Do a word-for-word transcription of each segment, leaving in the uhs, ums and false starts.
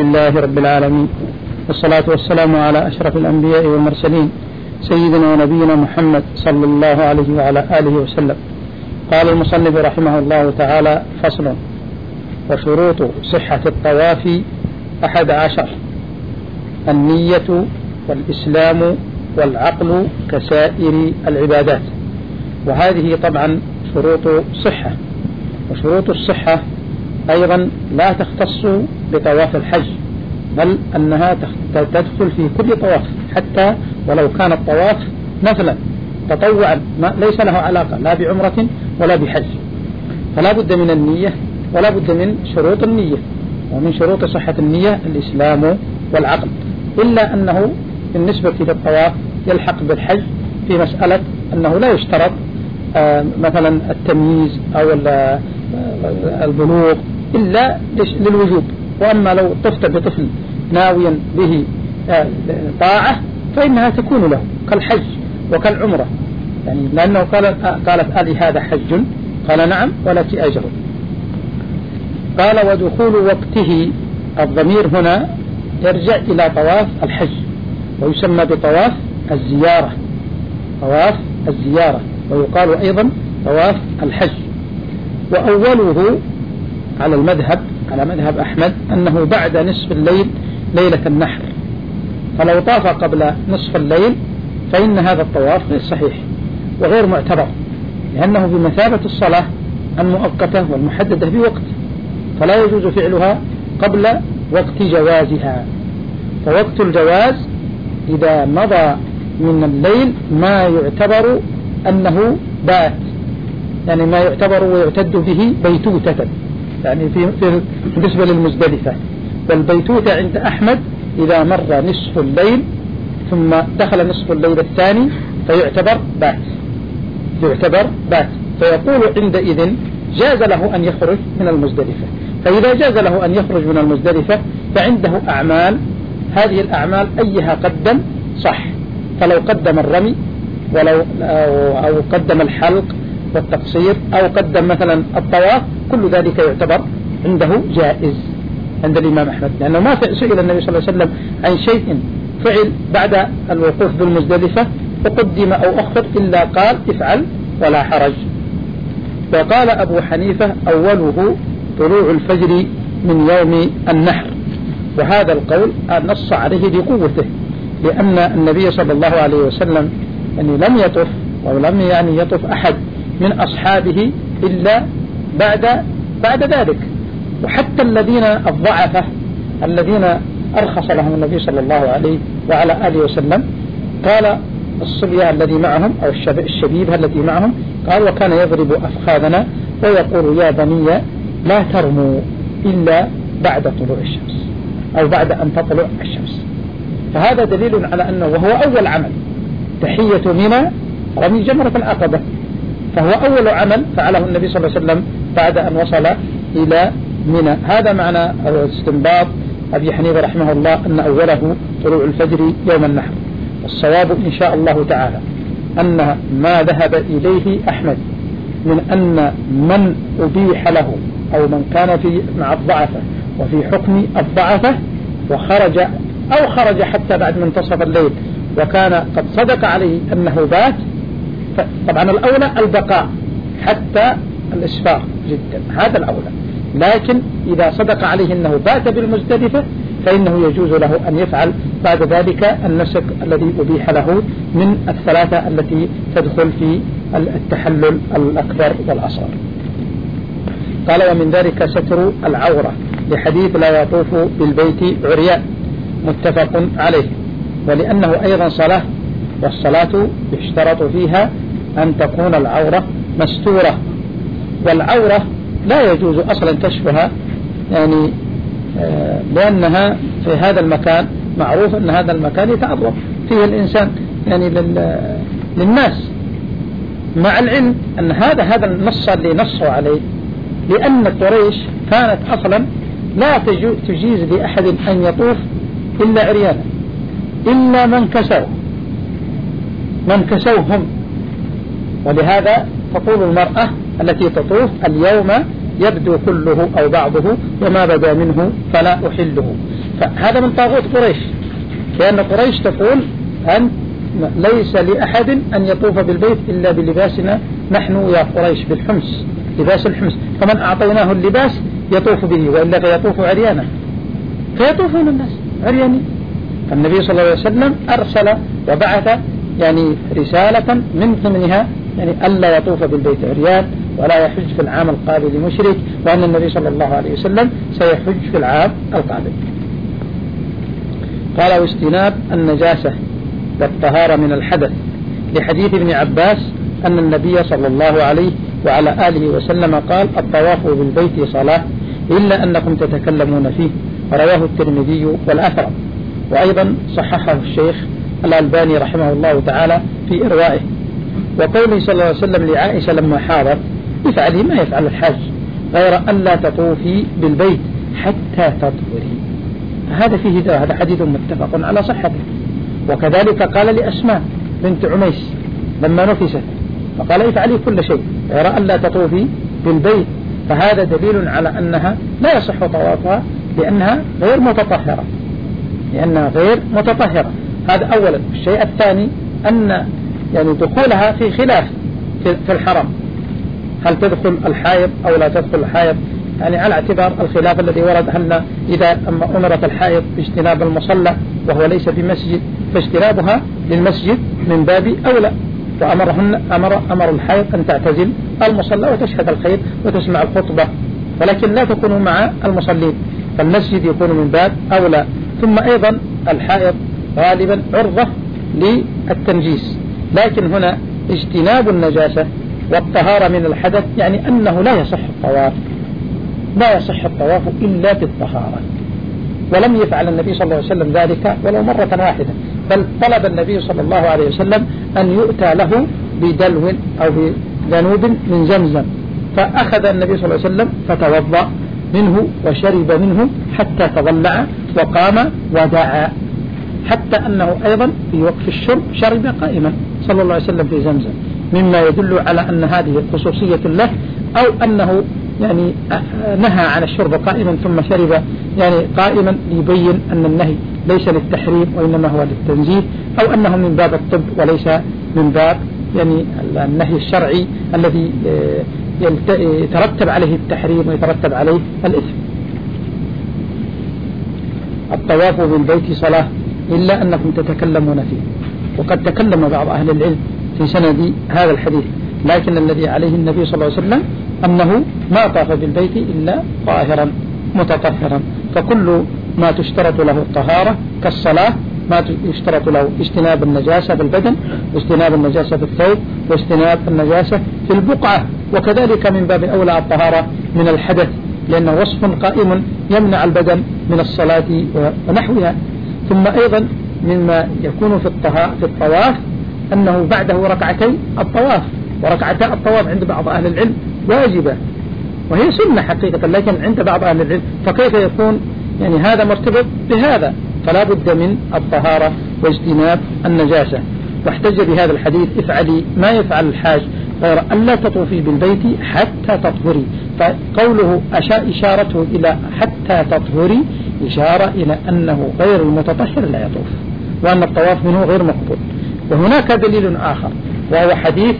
لله رب العالمين، والصلاة والسلام على أشرف الأنبياء والمرسلين سيدنا ونبينا محمد صلى الله عليه وعلى آله وسلم. قال المصنف رحمه الله تعالى: فصل. وشروط صحة الطواف أحد عشر: النية والإسلام والعقل كسائر العبادات. وهذه طبعا شروط صحة، وشروط الصحة أيضا لا تختص بطواف الحج، بل أنها تدخل في كل طواف، حتى ولو كان الطواف نفلا تطوعا ليس له علاقة لا بعمرة ولا بحج، فلا بد من النية ولا بد من شروط النية. ومن شروط صحة النية الإسلام والعقل، إلا أنه بالنسبة للطواف يلحق بالحج في مسألة أنه لا يشترط آه مثلا التمييز أو البلوغ إلا للوجوب. وأما لو طفت بطفل ناويا به آه طاعة فإنها تكون له كالحج وكالعمرة، يعني لأنه قال قالت ألي هذا حج؟ قال نعم ولك أجر. قال: ودخول وقته. الضمير هنا يرجع إلى طواف الحج، ويسمى بطواف الزيارة، طواف الزيارة، ويقال أيضا طواف الحج. وأوله على المذهب على مذهب أحمد أنه بعد نصف الليل ليلة النحر، فلو طاف قبل نصف الليل فإن هذا الطواف غير صحيح وغير معتبر، لأنه بمثابة الصلاة المؤقتة والمحددة بوقت، فلا يجوز فعلها قبل وقت جوازها. فوقت الجواز إذا مضى من الليل ما يعتبر أنه بات، يعني ما يعتبر ويعتد به بيتوتة، يعني في بالنسبة للمزدلفة. والبيتوتة عند أحمد إذا مر نصف الليل ثم دخل نصف الليل الثاني فيعتبر بات يعتبر بات فيقول عندئذ جاز له أن يخرج من المزدلفة. فإذا جاز له أن يخرج من المزدلفة فعنده أعمال، هذه الأعمال أيها قدم صح، فلو قدم الرمي ولو أو قدم الحلق والتقصير أو قدم مثلا الطواف، كل ذلك يعتبر عنده جائز عند الإمام أحمد، لأنه ما سئل النبي صلى الله عليه وسلم عن شيء فعل بعد الوقوف بالمزدلفة وقدم أو أخر إلا قال افعل ولا حرج. وقال أبو حنيفة: أوله طلوع الفجر من يوم النحر، وهذا القول نص عليه بقوته، لأن النبي صلى الله عليه وسلم يعني لم يطف ولم يعني يطف أحد من أصحابه إلا بعد بعد ذلك. وحتى الذين الضعفة الذين أرخص لهم النبي صلى الله عليه وعلى آله وسلم، قال الصبية الذي معهم أو الشبيبة التي معهم، قال: وكان يضرب أفخاذنا ويقول يا بني لا ترموا إلا بعد طلوع الشمس أو بعد أن تطلع الشمس. فهذا دليل على أنه وهو أول عمل تحية منى رمي جمرة العقبة، فهو أول عمل فعله النبي صلى الله عليه وسلم بعد أن وصل إلى منى. هذا معنى استنباط أبي حنيفة رحمه الله أن أوله طلوع الفجر يوم النحر. الصواب إن شاء الله تعالى أن ما ذهب إليه أحمد من أن من أبيح له أو من كان في مع الضعفة وفي حكم الضعفة وخرج أو خرج حتى بعد منتصف الليل وكان قد صدق عليه أنه بات، طبعا الأولى البقاء حتى الإسفار جدا، هذا الأولى. لكن إذا صدق عليه أنه بات بالمزدلفة فإنه يجوز له أن يفعل بعد ذلك النسك الذي أبيح له من الثلاثة التي تدخل في التحلل الأكبر والأصغر. قال: ومن ذلك ستر العورة، لحديث لا يطوف بالبيت عريان، متفق عليه. ولأنه أيضا صلاة، والصلاة يشترط فيها أن تكون العورة مستورة، والعورة لا يجوز أصلا كشفها، يعني آه لأنها في هذا المكان معروف أن هذا المكان يتعرض فيه الإنسان يعني للناس، مع العلم أن هذا هذا النص اللي نصوا عليه، لأن قريش كانت أصلا لا تجيز لأحد أن يطوف إلا عريانا، إلا من كسوا من كسوهم. ولهذا تقول المرأة التي تطوف: اليوم يبدو كله أو بعضه وما بدا منه فلا أحله. فهذا من طاغوت قريش، لأن قريش تقول أن ليس لأحد أن يطوف بالبيت إلا بلباسنا نحن يا قريش، بالحمص، لباس الحمص، فمن أعطيناه اللباس يطوف به وإلا فيطوف عريانا، فيطوفون الناس عريانين. فالنبي صلى الله عليه وسلم أرسل وبعث يعني رسالة من ضمنها يعني ألا يطوف بالبيت عريان ولا يحج في العام القابل مشرك، وأن النبي صلى الله عليه وسلم سيحج في العام القابل. قال واجتناب النجاسة والطهارة من الحدث، لحديث ابن عباس أن النبي صلى الله عليه وعلى آله وسلم قال الطواف بالبيت صلاة إلا أنكم تتكلمون فيه، رواه الترمذي والأثرم، وأيضا صححه الشيخ الألباني رحمه الله تعالى في إروائه. وقوله صلى الله عليه وسلم لعائشة لما حاضت افعلي ما يفعل الحاج غير أن لا تطوفي بالبيت حتى تطهري، هذا فيه ده، هذا حديث متفق على صحته. وكذلك قال لأسماء بنت عميس لما نفست فقال افعلي كل شيء غير أن لا تطوفي بالبيت، فهذا دليل على أنها لا يصح طوافها لأنها غير متطهرة، لأنها غير متطهرة. هذا أولا. الشيء الثاني أن يعني دخولها في خلاف في الحرم، هل تدخل الحائض أو لا تدخل الحائض، يعني على اعتبار الخلاف الذي ورد، هل إذا أمرت الحائض باجتناب المصلى وهو ليس بمسجد فاجتنابها للمسجد من باب أولى، وأمرهن أمر أمر الحائض أن تعتزل المصلى وتشهد الخير وتسمع الخطبة، ولكن لا تكون مع المصلين، فالمسجد يكون من باب أولى. ثم أيضا الحائض غالبا عرضة للتنجيس، لكن هنا اجتناب النجاسة والطهارة من الحدث يعني أنه لا يصح الطواف، لا يصح الطواف إلا بالطهارة، ولم يفعل النبي صلى الله عليه وسلم ذلك ولو مرة واحدة، بل طلب النبي صلى الله عليه وسلم أن يؤتى له بدلو أو بذنوب من زمزم، فأخذ النبي صلى الله عليه وسلم فتوضأ منه وشرب منه حتى تضلع وقام ودعا، حتى أنه أيضا في وقت الشرب شرب قائما صلى الله عليه وسلم في زمزم، مما يدل على أن هذه خصوصية له، أو أنه يعني نهى عن الشرب قائما ثم شرب يعني قائما ليبين أن النهي ليس للتحريم وإنما هو للتنزيه، أو أنه من باب الطب وليس من باب يعني النهي الشرعي الذي يترتب عليه التحريم ويترتب عليه الإثم. الطواف بالبيت صلاة إلا أنكم تتكلمون فيه، وقد تكلم بعض أهل العلم في سند هذا الحديث، لكن الذي عليه النبي صلى الله عليه وسلم أنه ما طاف بالبيت إلا طاهرا متطهرا، فكل ما تشترط له الطهارة كالصلاة ما يشترط له اجتناب النجاسة بالبدن واجتناب النجاسة بالثوب واجتناب النجاسة في البقعة، وكذلك من باب أولى الطهارة من الحدث، لأنه وصف قائم يمنع البدن من الصلاة ونحوها. ثم أيضا مما يكون في في الطواف أنه بعده ركعتي الطواف، وركعتا الطواف عند بعض أهل العلم واجبة وهي سنة حقيقة، لكن عند بعض أهل العلم فكيف يكون يعني هذا مرتبط بهذا؟ فلا بد من الطهارة واجتناب النجاسة. واحتج بهذا الحديث افعلي ما يفعل الحاج غير أن لا تطوفي بالبيت حتى تطهري، فقوله أشاء إشارته إلى حتى تطهري إشارة إلى أنه غير المتطهر لا يطوف، وأن الطواف منه غير مقبول. وهناك دليل آخر وهو حديث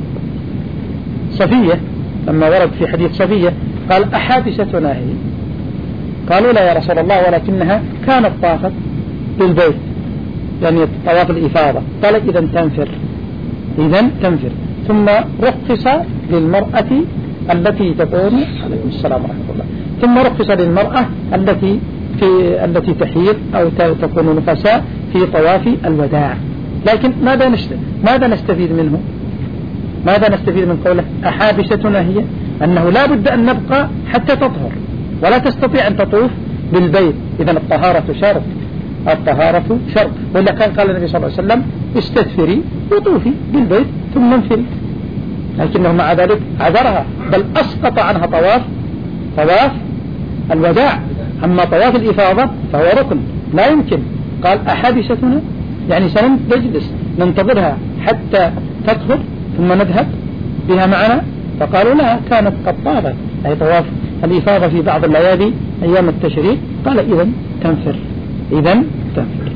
صفية، لما ورد في حديث صفية قال أحابستنا هي؟ قالوا لا يا رسول الله ولكنها كانت طافت بالبيت يعني طواف الإفاضة، قال إذن تنفر، إذن تنفر. ثم رخص للمرأة التي تكون عليكم السلام ورحمة الله ثم رخص للمرأة التي في التي تحيض أو تكون نفساء في طواف الوداع. لكن ماذا ماذا نستفيد منه؟ ماذا نستفيد من قوله أحابستنا هي؟ أنه لا بد أن نبقى حتى تطهر ولا تستطيع أن تطوف بالبيت، إذن الطهارة شرط، الطهارة شرط، ولا كان قال النبي صلى الله عليه وسلم استثفري وطوفي بالبيت ثم انفري، لكنه مع ذلك عذرها بل أسقط عنها طواف طواف الوداع. أما طواف الإفاضة فهو ركن لا يمكن، قال أحابستنا يعني سنجلس ننتظرها حتى تطهر ثم نذهب بها معنا، فقالوا لا كانت قد طافت، أي طواف الإفاضة في بعض الليالي أيام التشريق قال إذن تنفر إذن تنفر.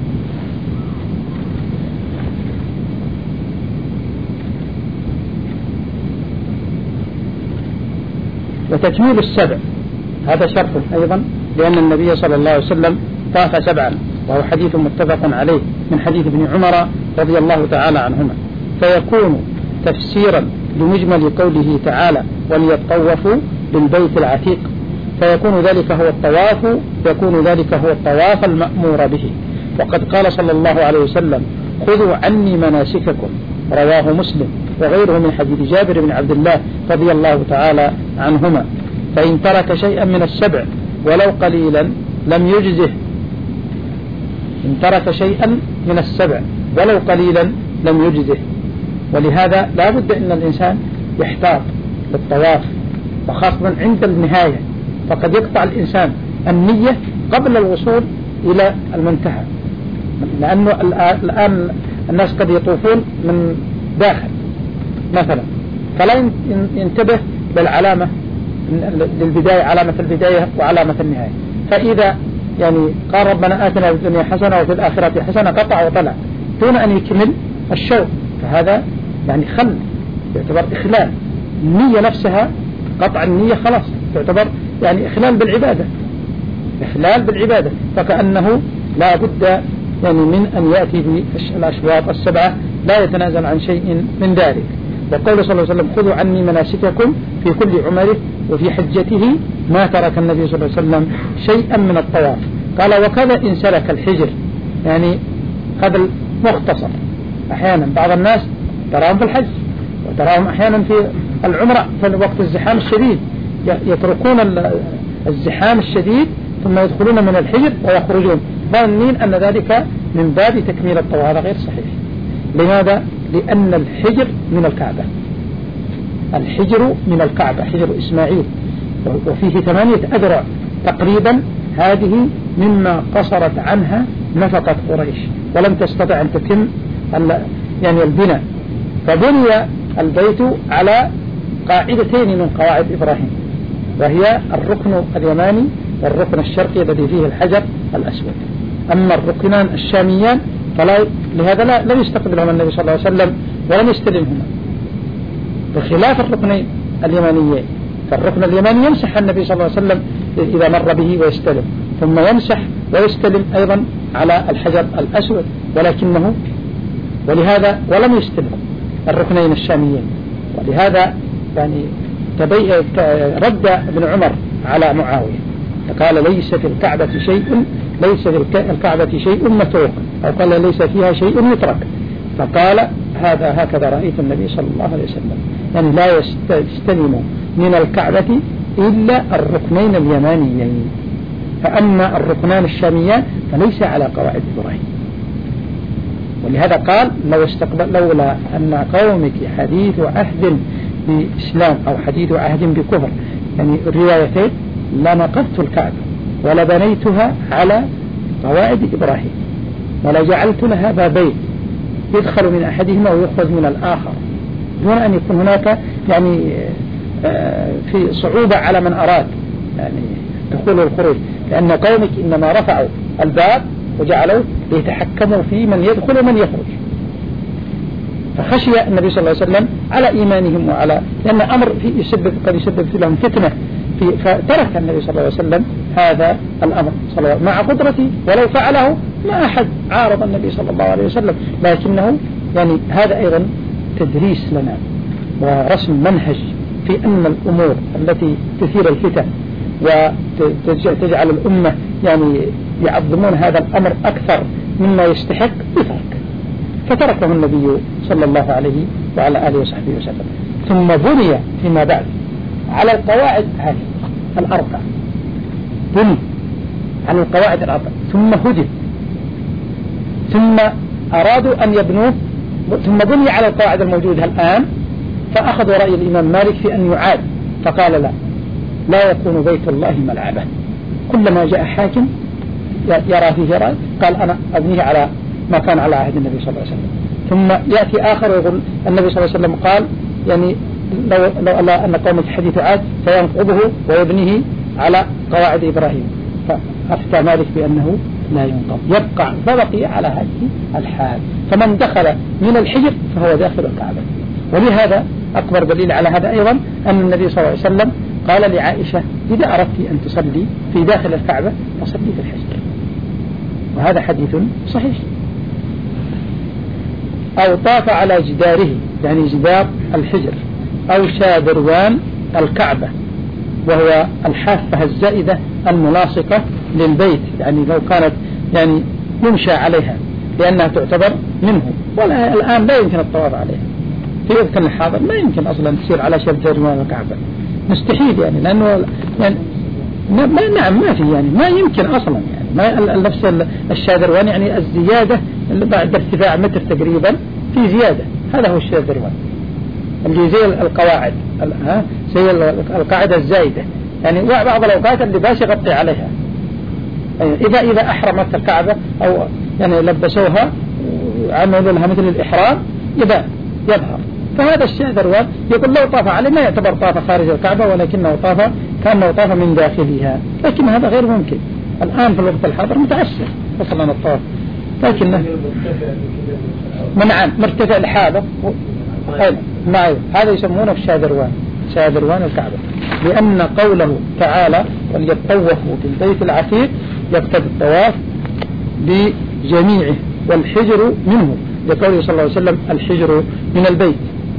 وتكميل السبع هذا شرط أيضا، لأن النبي صلى الله عليه وسلم طاف سبعا، وهو حديث متفق عليه من حديث ابن عمر رضي الله تعالى عنهما، فيكون تفسيرا لمجمل قوله تعالى وليطوفوا بالبيت العتيق، فيكون ذلك هو الطواف يكون ذلك هو الطواف المأمور به. وقد قال صلى الله عليه وسلم خذوا عني مناسككم، رواه مسلم وغيره من حديث جابر بن عبد الله رضي الله تعالى عنهما. فإن ترك شيئا من السبع ولو قليلا لم يجزه، إن ترك شيئا من السبع ولو قليلا لم يجزه. ولهذا لا بد أن الإنسان يحتاط للطواف، وخاصة عند النهاية، فقد يقطع الإنسان النية قبل الوصول إلى المنتهى، لأنه الآن الناس قد يطوفون من داخل مثلا، فلا ينتبه للعلامة للبداية، علامة البداية وعلامة النهاية، فإذا يعني قال ربنا آتنا في الدنيا حسنة وفي الآخرة حسنة قطع وطلع دون أن يكمل الشوط، فهذا يعني خل، يعتبر إخلال النية نفسها. قطع النية خلاص تعتبر يعني إخلال بالعبادة، إخلال بالعبادة، فكأنه لا بد يعني من أن يأتي بالأشواط السبعة لا يتنازل عن شيء من ذلك. وقول صلى الله عليه وسلم خذوا عني مناسككم في كل عمره، وفي حجته ما ترك النبي صلى الله عليه وسلم شيئا من الطواف. قال وكذا إن سلك الحجر، يعني هذا المختصر. أحيانا بعض الناس تراهم في الحج وتراهم أحيانا في العمرة في وقت الزحام الشديد يتركون الزحام الشديد ثم يدخلون من الحجر ويخرجون ظانين أن ذلك من باب تكميل الطواف. هذا غير صحيح. لماذا؟ لأن الحجر من الكعبة، الحجر من الكعبة حجر إسماعيل، وفيه ثمانية أذرع تقريبا، هذه مما قصرت عنها نفقة قريش ولم تستطع أن تتم يعني البناء، فبني البيت على قاعدتين من قواعد إبراهيم، وهي الركن اليماني والركن الشرقي الذي فيه الحجر الأسود. أما الركنان الشاميان فلا، لهذا لا لم يستقبلهما النبي صلى الله عليه وسلم ولم يستلمهما، بخلاف الركنين اليمانيين. فالركن اليماني يمسح النبي صلى الله عليه وسلم إذا مر به ويستلم، ثم يمسح ويستلم أيضا على الحجر الأسود، ولكنه ولهذا ولم يستلم الركنين الشاميين. ولهذا يعني تبي رد ابن عمر على معاوية فقال ليس في الكعبة شيء ليس في الكعبة شيء متروك، أو قال ليس فيها شيء يترك، فقال هذا هكذا رأيت النبي صلى الله عليه وسلم، يعني لا يستلم من الكعبة إلا الركنين اليمانيين، فأما الركنان الشاميان فليس على قواعد إبراهيم. ولهذا قال لو استقبل لولا أن قومك حديث عهد بإسلام أو حديث عهد بكفر، يعني الروايتين، لنقضت الكعبة ولبنيتها على قواعد إبراهيم ولجعلت لها بابين يدخل من أحدهما ويخرج من الآخر، دون أن يكون هناك يعني في صعوبة على من أراد يعني دخول والخروج، لأن قومك إنما رفعوا الباب وجعلوا ليتحكموا في من يدخل ومن يخرج، فخشي النبي صلى الله عليه وسلم على إيمانهم وعلى، لأن أمر يسبب قد يسبب لهم فتنة، فترك النبي صلى الله عليه وسلم هذا الأمر صلى الله عليه وسلم مع قدرته، ولو فعله ما أحد عارض النبي صلى الله عليه وسلم، لكنه يعني هذا أيضا تدريس لنا ورسم منهج في أن الأمور التي تثير الفتن وتجعل الأمة يعني يعظمون هذا الأمر أكثر مما يستحق يترك، فتركه النبي صلى الله عليه وعلى آله وصحبه وسلم. ثم بني فيما بعد على القواعد هذه الأربع، بني على القواعد الأربع ثم هدم، ثم أرادوا أن يبنوه، ثم بني على القواعد الموجودة الآن، فأخذوا رأي الإمام مالك في أن يعاد، فقال لا لا يكون بيت الله ملعبا، كلما جاء حاكم يرى فيه رأي قال أنا أبنيه على ما كان على عهد النبي صلى الله عليه وسلم. ثم يأتي آخر ويقول النبي صلى الله عليه وسلم قال يعني لو, لو أن قومك حديث عاد فينقضه ويبنيه على قواعد إبراهيم، فأفتى مالك بأنه لا ينقض، يبقى فبقي على هذه الحال. فمن دخل من الحجر فهو داخل الكعبة. ولهذا أكبر دليل على هذا أيضا أن النبي صلى الله عليه وسلم قال لعائشة إذا أردت أن تصلي في داخل الكعبة فصلي في الحجر، وهذا حديث صحيح. أو طاف على جداره، يعني جدار الحجر، أو شادروان الكعبة وهو الحافة الزائدة الملاصقة للبيت، يعني لو كانت يعني يمشى عليها لأنها تعتبر منه، ولا الآن لا يمكن الطواف عليها في وقت الحاضر، ما يمكن أصلا تصير على شادروان الكعبة، مستحيل يعني، لأنه يعني ما نعم ما في يعني ما يمكن أصلا يعني ما نفس الشادروان يعني الزيادة بعد ارتفاع متر تقريبا في زيادة، هذا هو الشادروان اللي زي القواعد ها زي القاعدة الزايدة، يعني بعض الأوقات اللباس يغطي عليها، إذا إذا أحرمت الكعبة أو يعني لبسوها عملوا لها مثل الإحرام إذا يظهر، فهذا الشادروان يقول لو طاف عليه ما يعتبر طاف خارج الكعبة، ولكنه طاف كأنه طاف من داخلها، لكن هذا غير ممكن الآن في الوقت الحاضر متعسر وصلنا الطواف، لكنه منعا مرتفع الحاضر معي، هذا يسمونه الشادروان، شادروان الكعبة، لأن قوله تعالى وليطوفوا بالبيت العتيق يقتضي الطواف بجميعه، والحجر منه لقوله صلى الله عليه وسلم الحجر من البيت.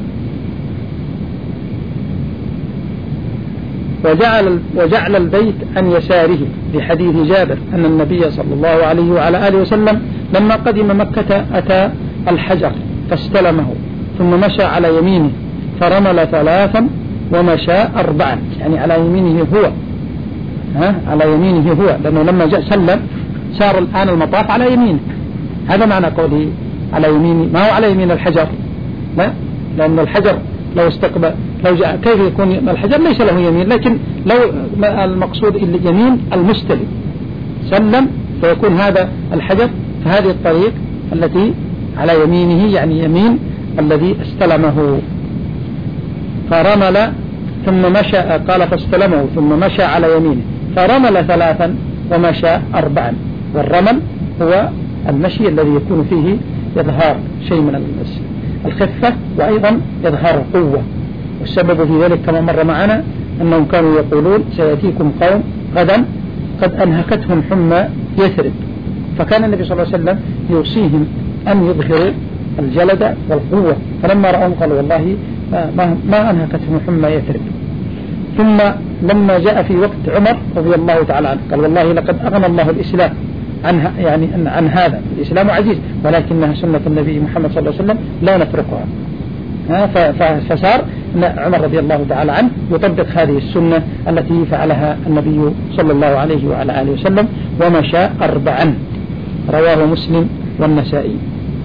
وجعل, وجعل البيت عن يساره لحديث جابر أن النبي صلى الله عليه وعلى آله وسلم لما قدم مكة أتى الحجر فاستلمه ثم مشى على يمينه فرمل ثلاثا ومشى أربعا، يعني على يمينه هو ها على يمينه هو، لأنه لما جاء سلم صار الآن المطاف على يمينه، هذا معنى قوله على يمينه، ما هو على يمين الحجر، لا، لأن الحجر لو استقبل لو جاء كيف يكون الحجر ليس له يمين، لكن لو المقصود اليمين المستلم سلم فيكون هذا الحجر في هذه الطريق التي على يمينه، يعني يمين الذي استلمه، فرمل ثم مشى، قال فاستلمه ثم مشى على يمينه فرمل ثلاثا ومشى أربعا، والرمل هو المشي الذي يكون فيه إظهار شيء من الخفة وأيضا إظهار القوة، والسبب في ذلك كما مر معنا أنهم كانوا يقولون سيأتيكم قوم غدا قد أنهكتهم حمى يثرب، فكان النبي صلى الله عليه وسلم يوصيهم أن يظهروا الجلد والقوة، فلما رأوهم قالوا والله ما, ما أنهكتهم حمى يثرب. ثم لما جاء في وقت عمر رضي الله تعالى عنه قال والله لقد أغنى الله الإسلام عن يعني عن هذا، الإسلام عزيز ولكنها سنة النبي محمد صلى الله عليه وسلم لا نتركها، فصار عمر رضي الله تعالى عنه يطبق هذه السنة التي فعلها النبي صلى الله عليه وعلى آله وسلم، ومشى أربعا، رواه مسلم والنسائي.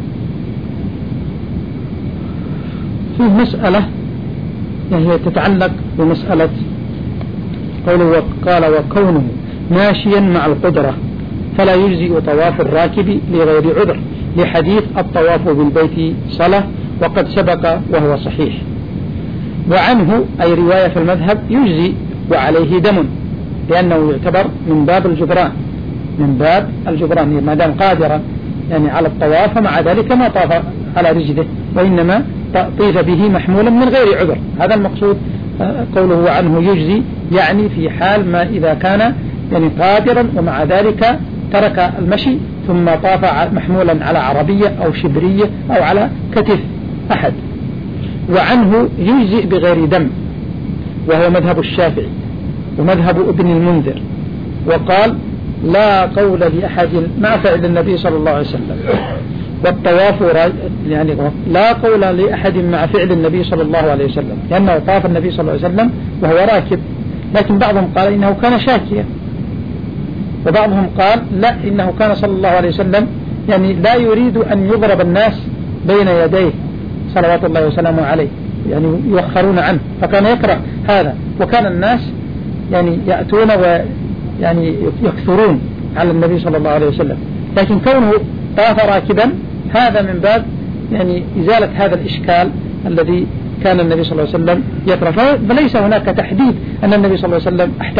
في مسألة هي تتعلق بمسألة قوله قال وكونه ماشيا مع القدرة فلا يجزئ طواف الراكب لغير عذر، لحديث الطواف بالبيت صلاة وقد سبق وهو صحيح. وعنه أي رواية في المذهب يجزي وعليه دم، لأنه يعتبر من باب الجبران، من باب الجبران ما دام قادرا يعني على الطواف، مع ذلك ما طاف على رجله وإنما طيف به محمولا من غير عذر، هذا المقصود قوله عنه يجزي، يعني في حال ما إذا كان يعني قادرا ومع ذلك ترك المشي ثم طاف محمولا على عربية أو شبرية أو على كتف أحد. وعنه يجزئ بغير دم، وهو مذهب الشافعي ومذهب ابن المنذر، وقال لا قول لأحد مع فعل النبي صلى الله عليه وسلم، والطواف يعني لا قول لأحد مع فعل النبي صلى الله عليه وسلم، لأنه طاف النبي صلى الله عليه وسلم وهو راكب، لكن بعضهم قال إنه كان شاكيا، وبعضهم قال لا إنه كان صلى الله عليه وسلم يعني لا يريد أن يضرب الناس بين يديه صلوات الله وسلامه عليه، يعني يؤخرون عنه، فكان يكره هذا، وكان الناس يعني يأتون ويعني يكثرون على النبي صلى الله عليه وسلم، لكن كونه طاف راكبا هذا من باب يعني إزالة هذا الإشكال الذي كان النبي صلى الله عليه وسلم يكره، فليس هناك تحديد أن النبي صلى الله عليه وسلم احتاج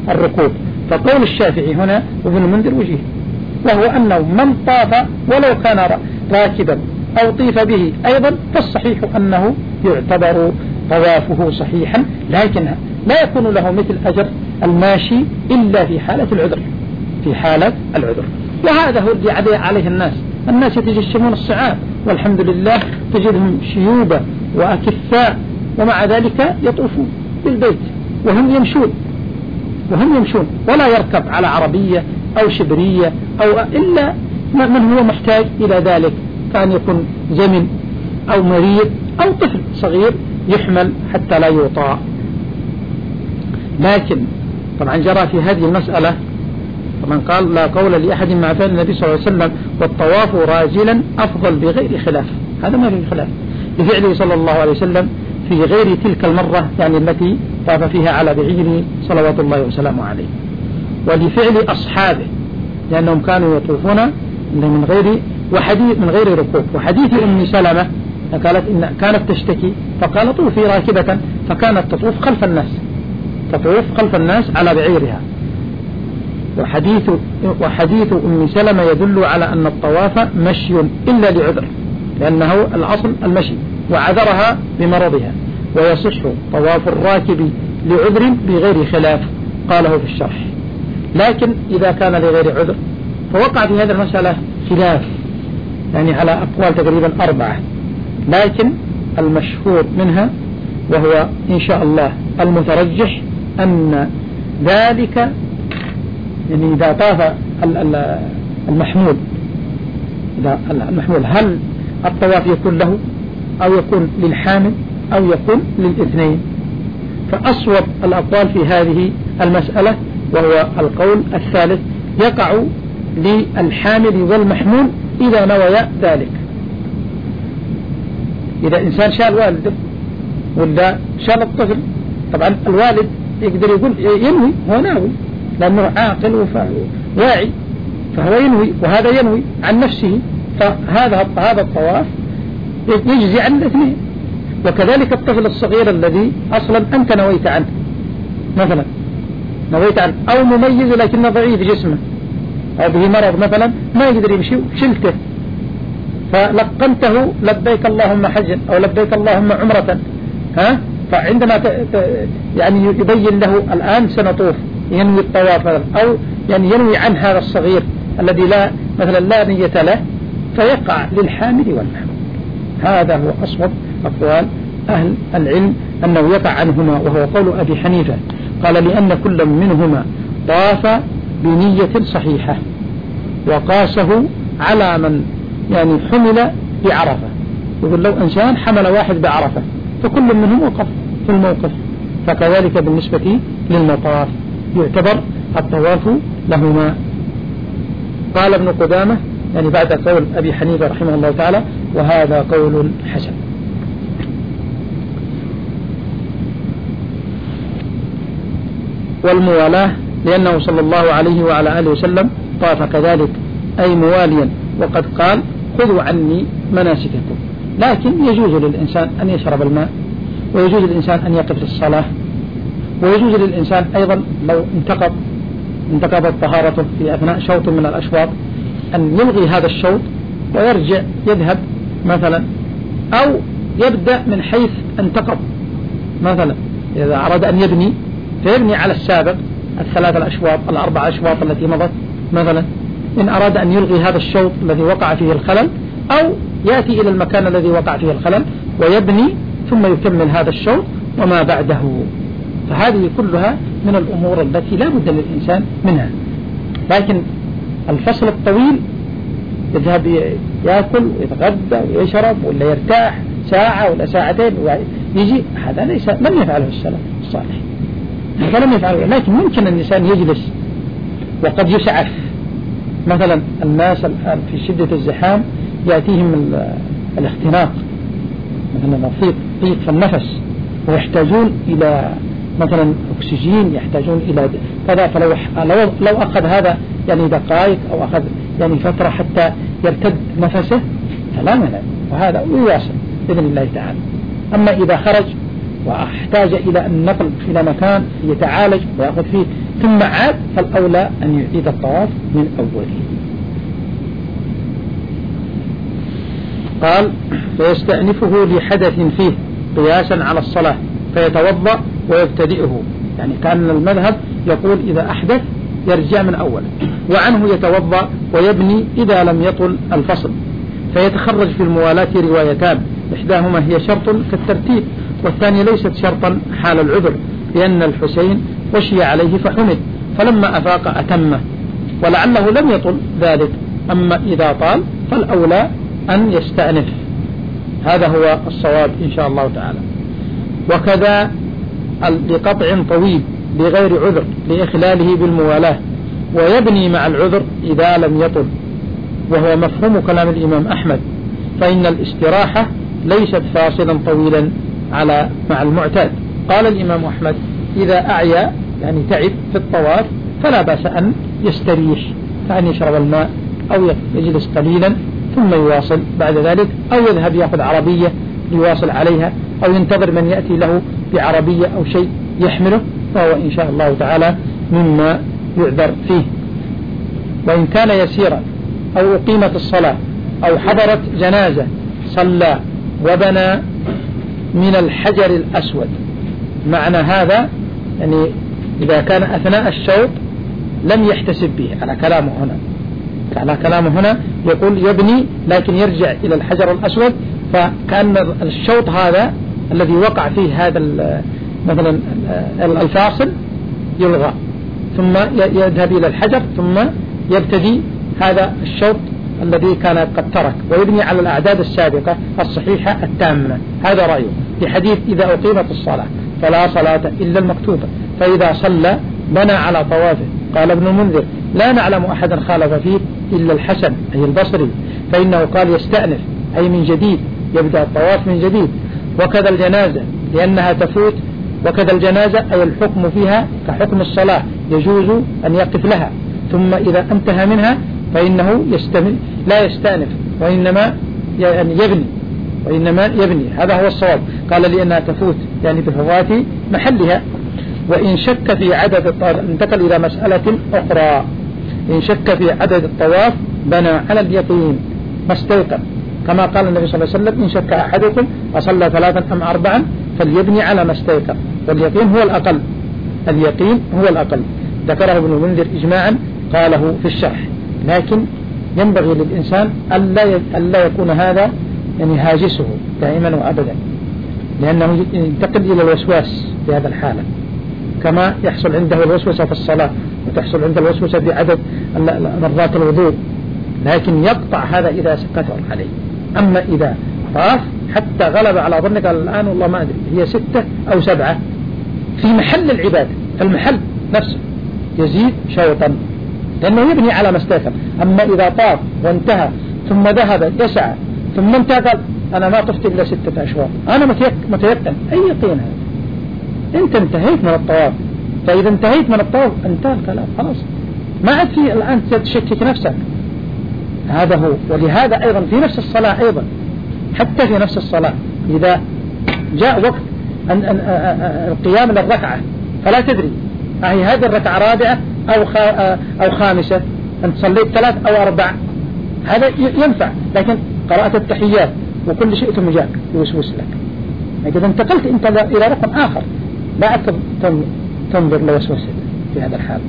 الركوب. فقول الشافعي هنا وابن المنذر وجيه، وهو أنه من طاف ولو كان راكبا أو طيف به أيضا فالصحيح أنه يعتبر طوافه صحيحا، لكن لا يكون له مثل أجر الماشي إلا في حالة العذر، في حالة العذر. وهذا هو الذي عليه الناس، الناس يتجشمون الصعاب والحمد لله تجدهم شيوبة وأكفاء، ومع ذلك يطوفون بالبيت وهم يمشون وهم يمشون ولا يركب على عربية أو شبرية أو إلا من هو محتاج إلى ذلك، كان يكون زمن أو مريض أو طفل صغير يحمل حتى لا يوطى. لكن طبعا جرى في هذه المسألة طبعا قال لا قول لأحد مع فعل النبي صلى الله عليه وسلم والطواف راجلا أفضل بغير خلاف، هذا ما في خلاف لفعله صلى الله عليه وسلم في غير تلك المرة يعني التي طاف فيها على بعيره صلوات الله وسلامه عليه، ولفعل أصحابه لأنهم كانوا يطوفون من غير وحديث من غير ركوب. وحديث أم سلمة قالت إن كانت تشتكي فقال طوفي راكبة، فكانت تطوف خلف الناس تطوف خلف الناس على بعيرها. وحديث وحديث أم سلمة يدل على أن الطواف مشي إلا لعذر، لأنه الأصل المشي وعذرها بمرضها، ويصح طواف الراكب لعذر بغير خلاف قاله في الشرح. لكن إذا كان لغير عذر فوقع في هذه المسألة خلاف يعني على أقوال تقريبا أربعة، لكن المشهور منها وهو إن شاء الله المترجح أن ذلك يعني إذا طاف المحمول إذا المحمول هل الطواف يكون له أو يكون للحامل أو يكون للاثنين. فأصوب الأقوال في هذه المسألة وهو القول الثالث، يقع للحامل والمحمول إذا نويا ذلك. إذا إنسان شال والده ولا شال الطفل، طبعا الوالد يقدر يقول ينوي، هو ناوي لأنه عاقل وواعي فهو ينوي وهذا ينوي عن نفسه، فهذا هذا الطواف يجزي عن الاثنين. وكذلك الطفل الصغير الذي أصلا أنت نويت عنه مثلا نويت عنه أو مميز لكنه ضعيف جسمه أو به مرض مثلا ما يقدر يمشي شلته فلقنته لبيك اللهم حجا أو لبيك اللهم عمرة، ها فعندما ت... ت... يعني يبين له الآن سنطوف ينوي الطواف أو يعني ينوي عن هذا الصغير الذي لا مثلا لا نية له فيقع للحامل والمحمول. هذا هو أصوب أقوال أهل العلم أنه يقع عنهما، وهو قول أبي حنيفة قال لأن كل منهما طاف بنية صحيحة، وقاسه على من يعني حمل بعرفة، يقول لو إنسان حمل واحد بعرفة فكل منهم وقف في الموقف، فكذلك بالنسبة للمطاف يعتبر الطواف لهما. قال ابن قدامة يعني بعد قول أبي حنيفة رحمه الله تعالى وهذا قول حسن. والموالاة لأنه صلى الله عليه وعلى آله وسلم طاف كذلك أي مواليا، وقد قال خذوا عني مناسككم. لكن يجوز للإنسان أن يشرب الماء، ويجوز للإنسان أن يقف للصلاة، ويجوز للإنسان أيضا لو انتقض انتقضت طهارته في أثناء شوط من الأشواط أن يلغي هذا الشوط ويرجع يذهب مثلا، أو يبدأ من حيث انتقض مثلا إذا أراد أن يبني فيبني على السابق الثلاث الأشواط الأربع أشواط التي مضت مثلا. إن أراد أن يلغي هذا الشوط الذي وقع فيه الخلل أو يأتي إلى المكان الذي وقع فيه الخلل ويبني ثم يكمل هذا الشوط وما بعده. فهذه كلها من الأمور التي لا بد للإنسان منها. لكن الفصل الطويل يذهب يأكل ويتغدى ويشرب ولا يرتاح ساعة ولا ساعتين ويجي، هذا ليس لم يفعله السلف الصالح، هذا لم يفعله. لكن ممكن الإنسان يجلس وقد يسعف. مثلا الناس الآن في شدة الزحام يأتيهم الاختناق مثلا ضيق ضيق في النفس ويحتاجون إلى مثلا أكسجين، يحتاجون إلى كذا، فلو لو, لو أخذ هذا يعني دقائق أو أخذ يعني فترة حتى يرتد نفسه فلا مانع، وهذا يواصل بإذن الله تعالى. أما إذا خرج واحتاج إلى النقل إلى مكان يتعالج ويأخذ فيه ثم عاد فالأولى أن يعيد الطواف من أوله. قال فيستأنفه لحدث فيه قياسا على الصلاة فيتوضأ ويبتدئه، يعني كان المذهب يقول إذا أحدث يرجع من أول، وعنه يتوضأ ويبني إذا لم يطل الفصل. فيتخرج في الموالاة روايتان، إحداهما هي شرط كالترتيب، والثانية ليست شرطا حال العذر، لأن الحسين وشي عليه فحمد، فلما أفاق أتمه، ولعله لم يطل ذلك. أما إذا طال فالأولى أن يستأنف، هذا هو الصواب إن شاء الله تعالى. وكذا لقطع طويل بغير عذر لإخلاله بالموالاة، ويبني مع العذر إذا لم يطل، وهو مفهوم كلام الإمام أحمد، فإن الاستراحة ليست فاصلا طويلا على مع المعتاد. قال الإمام أحمد إذا أعيا يعني تعب في الطواف فلا بأس أن يستريح، فأن يشرب الماء أو يجلس قليلا ثم يواصل بعد ذلك، أو يذهب يأخذ عربية ليواصل عليها، أو ينتظر من يأتي له بعربية أو شيء يحمله، فهو إن شاء الله تعالى مما يعذر فيه. وإن كان يسيرا أو أقيمت الصلاة أو حضرت جنازة صلى وبنى من الحجر الأسود، معنى هذا يعني إذا كان أثناء الشوط لم يحتسب به على كلامه هنا، على كلامه هنا يقول يبني لكن يرجع إلى الحجر الأسود، فكأن الشوط هذا الذي وقع فيه هذا مثلا الفاصل يلغى، ثم يذهب إلى الحجر ثم يبتدي هذا الشوط الذي كان قد ترك، ويبني على الأعداد السابقة الصحيحة التامة. هذا رأيه في حديث إذا أقيمت الصلاة فلا صلاة إلا المكتوبة، فإذا صلى بنى على طوافه. قال ابن المنذر لا نعلم أحدا خالف فيه إلا الحسن أي البصري، فإنه قال يستأنف أي من جديد، يبدأ الطواف من جديد. وكذا الجنازة لأنها تفوت، وكذا الجنازة أي الحكم فيها كحكم الصلاة، يجوز أن يقف لها، ثم إذا انتهى منها فإنه يستمر لا يستأنف، وإنما يعني يبني وإنما يبني هذا هو الصواب. قال لأنها تفوت يعني بفوات محلها. وإن شك في عدد الطواف، انتقل إلى مسألة أخرى، إن شك في عدد الطواف بنى على اليقين ما استيقن، كما قال النبي صلى الله عليه وسلم إن شك أحدكم أصلى ثلاثا أم أربعا فليبني على ما استيقن، واليقين هو الأقل، اليقين هو الأقل. ذكره ابن المنذر إجماعا قاله في الشرح، لكن ينبغي للإنسان ألا ألا يكون هذا يعني هاجسه دائما وأبدا، لأنه ينتقل إلى الوسواس في هذا الحالة، كما يحصل عنده الوسوسة في الصلاة وتحصل عنده الوسوسة في عدد مرات الوضوء، لكن يقطع هذا إذا كثر عليه. أما إذا طاف حتى غلب على ظنك الآن والله ما أدري هي ستة أو سبعة في محل العبادة، في المحل نفسه يزيد شوطا لأنه يبني على ما استيقن. أما إذا طاف وانتهى ثم ذهب يسعى ثم انتقل أنا ما طفت إلا ستة أشواط أنا متيقن أي يقين هذا، أنت انتهيت من الطواف، فإذا انتهيت من الطواف انتهى الكلام خلاص، ما عاد في الآن تشكك نفسك. هذا هو. ولهذا أيضا في نفس الصلاة أيضا، حتى في نفس الصلاة إذا جاء وقت أن أن القيام للركعة فلا تدري أهي هذه الركعة رابعة أو أو خامسة، أنت صليت ثلاث أو أربع، هذا ينفع، لكن قرأت التحيات وكل شيء ثم جاء يوسوس لك. إذا انتقلت أنت إلى رقم آخر لا تنظر لوسوسة في هذا الحال.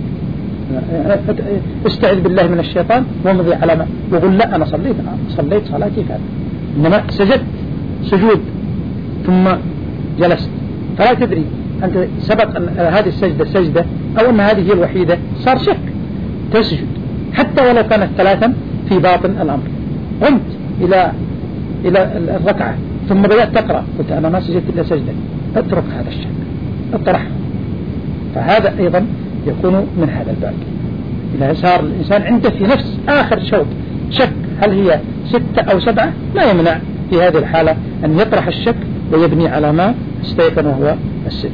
استعذ بالله من الشيطان ومضي على ما وقل لا أنا صليت أنا صليت صلاتي كذا، إنما سجدت سجود ثم جلست، فلا تدري أنت سبق أن هذه السجدة سجدة أو أن هذه هي الوحيدة، صار شك تسجد حتى ولو كانت ثلاثا في باطن الأمر. قمت إلى إلى الركعة ثم بدأت تقرأ قلت أنا ما سجدت إلا سجدة، اترك هذا الشك اطرحه. فهذا أيضا يكون من هذا الباب. إذا صار الإنسان عنده في نفس آخر شوط شك هل هي ستة أو سبعة لا يمنع في هذه الحالة أن يطرح الشك ويبني على ما استيقن وهو الست.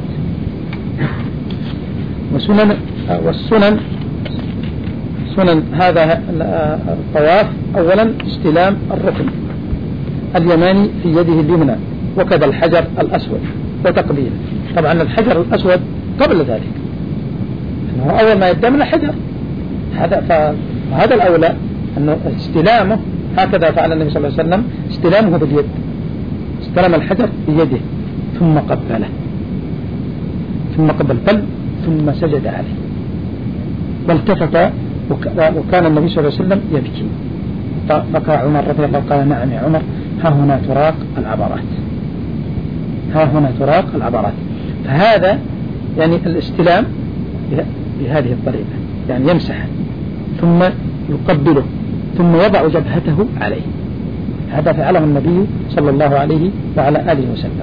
وسنن والسنن سنن هذا الطواف أولا استلام الركن اليماني في يده اليمنى، وكذا الحجر الأسود وتقبيله. طبعا الحجر الأسود قبل ذلك أول ما يبدأ من الحجر. هذا فهذا الأولى أنه استلامه هكذا فعل النبي صلى الله عليه وسلم، استلامه باليد، استلم الحجر بيده ثم قبله ثم قبل بل ثم سجد عليه والتفت، وكان النبي صلى الله عليه وسلم يبكي. بكى عمر رضي الله عنه قال نعم يا عمر، ها هنا تراق العبرات، ها هنا تراق العبرات. فهذا يعني الاستلام بهذه الطريقة، يعني يمسح ثم يقبله ثم يضع جبهته عليه. هذا فعله النبي صلى الله عليه وعلى آله وسلم.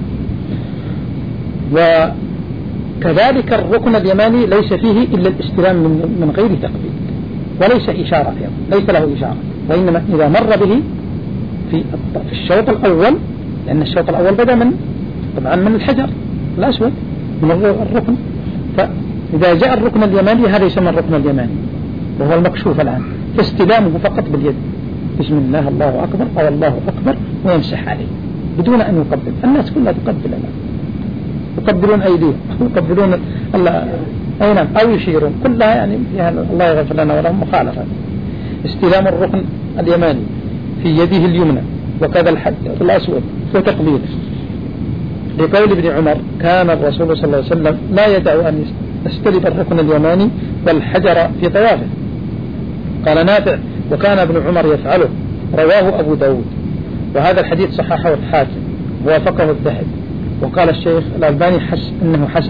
وكذلك الركن اليماني ليس فيه إلا الاستلام من غير تقبيل، وليس إشارة أيضا، ليس له إشارة، وإنما إذا مر به في في الشوط الأول، لأن الشوط الأول بدأ من طبعا من الحجر الأسود من الركن، فإذا جاء الركن اليماني هذا يسمى الركن اليماني وهو المكشوف الآن، فاستلامه فقط باليد، بسم الله الله أكبر أو الله أكبر، ويمسح عليه بدون أن يقبل. الناس كلها تقبل الآن، يقبلون أيديهم، يقبلون أي نعم أو يشيرون، كلها يعني الله يغفر لنا ولهم مخالفة. استلام الركن اليماني في يده اليمنى وكذا الحجر الأسود وتقبيله، لقول ابن عمر كان الرسول صلى الله عليه وسلم لا يدع أن يستلم الركن اليماني والحجر في طوافه. قال نافع وكان ابن عمر يفعله، رواه أبو داود، وهذا الحديث صححه الحاكم ووافقه الذهبي، وقال الشيخ الألباني حس إنه حسن،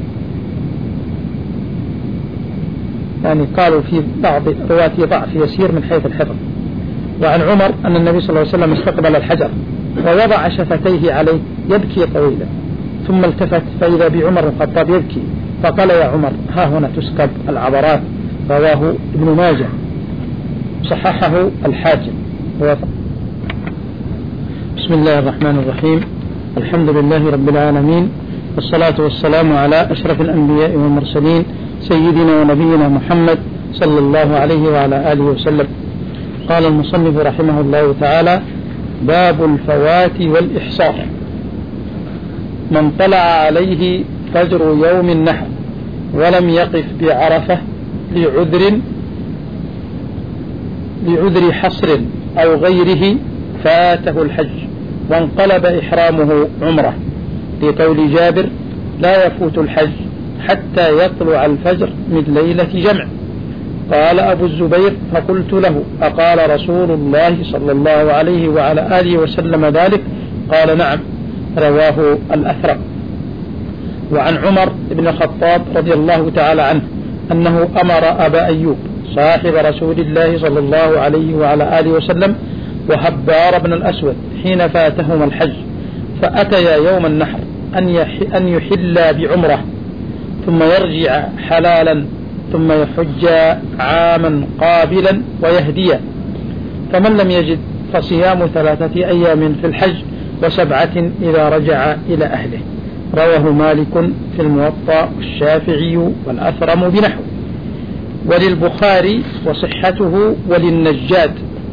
يعني قالوا في بعض رواته ضعف يسير من حيث الحفظ. وعن عمر أن النبي صلى الله عليه وسلم استقبل الحجر ووضع شفتيه عليه يبكي طويلا، ثم التفت فإذا بعمر الخطاب يبكي، فقال يا عمر ها هنا تسكب العبرات، رواه ابن ماجه، صححه الحاكم ووافق. بسم الله الرحمن الرحيم، الحمد لله رب العالمين، والصلاة والسلام على أشرف الأنبياء والمرسلين سيدنا ونبينا محمد صلى الله عليه وعلى آله وسلم. قال المصنف رحمه الله تعالى: باب الفوات والإحصار. من طلع عليه فجر يوم النحر ولم يقف بعرفة لعذر لعذر حصر أو غيره فاته الحج وانقلب إحرامه عمره، لقول جابر: لا يفوت الحج حتى يطلع الفجر من ليلة جمع. قال أبو الزبير: فقلت له: أقال رسول الله صلى الله عليه وعلى آله وسلم ذلك؟ قال: نعم. رواه الأثرم. وعن عمر بن الخطاب رضي الله تعالى عنه أنه أمر أبا أيوب صاحب رسول الله صلى الله عليه وعلى آله وسلم وحبار بن الأسود حين فاتهما الحج فأتيا يوم النحر أن يحلا بعمره ثم يرجع حلالا ثم يحج عاما قابلا ويهديا، فمن لم يجد فصيام ثلاثة أيام في الحج وسبعة إذا رجع إلى أهله. رواه مالك في الموطأ والشافعي والأثرم بنحو، وللبخاري وصحته وللنجاد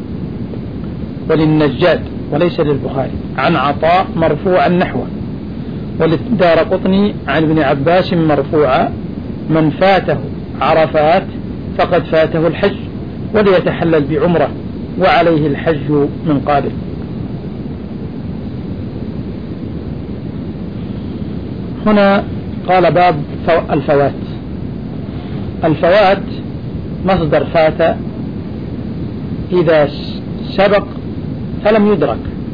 وللنجاد وليس للبخاري عن عطاء مرفوعا نحوه، وللدارقطني عن ابن عباس مرفوعا: من فاته عرفات فقد فاته الحج وليتحلل بعمره وعليه الحج من قابل. هنا قال باب الفوات. الفوات مصدر فات إذا سبق فلم يدرك،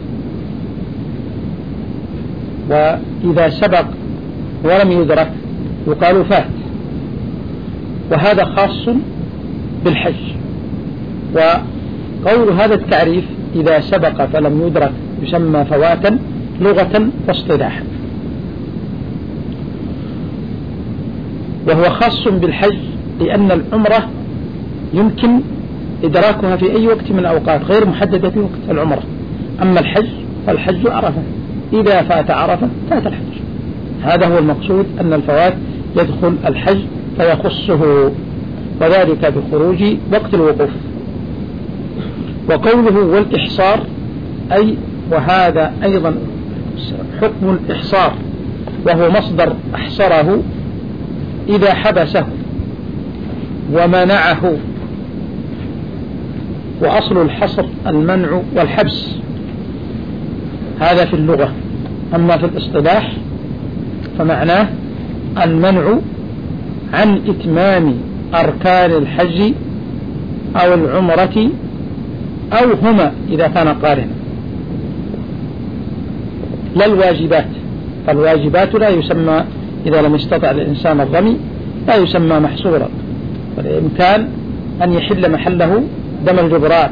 وإذا سبق ولم يدرك يقال فات، وهذا خاص بالحج. وقول هذا التعريف إذا سبق فلم يدرك يسمى فواتا لغة واصطلاحا، وهو خاص بالحج لأن العمرة يمكن إدراكها في أي وقت من الأوقات غير محددة في وقت العمرة. أما الحج فالحج عرفة، إذا فات عرفة فات الحج. هذا هو المقصود، أن الفوات يدخل الحج فيخصه، وذلك بخروج وقت الوقوف. وقوله والإحصار أي وهذا أيضا حكم الإحصار، وهو مصدر أحصره إذا حبسه ومنعه. وأصل الحصر المنع والحبس، هذا في اللغة. أما في الاصطلاح فمعناه المنع عن إتمام أركان الحج أو العمرة أو هما إذا كان قارنا، لا الواجبات. فالواجبات لا يسمى إذا لم يستطع الإنسان الرمي لا يسمى محصورا، والإمكان أن يحل محله دم الجبراء.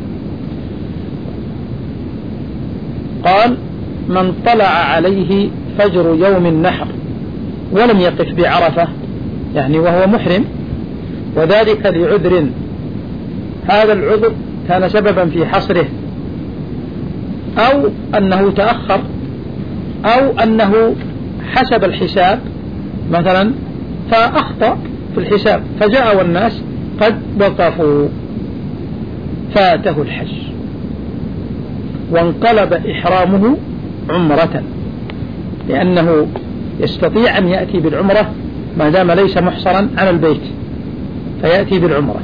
قال: من طلع عليه فجر يوم النحر ولم يقف بعرفة، يعني وهو محرم، وذلك لعذر، هذا العذر كان سببا في حصره، أو أنه تأخر، أو أنه حسب الحساب مثلا فأخطأ في الحساب فجاء والناس قد وقفوا فاته الحج وانقلب إحرامه عمرة، لأنه يستطيع أن يأتي بالعمرة ما دام ليس محصرا على البيت، فيأتي بالعمرة.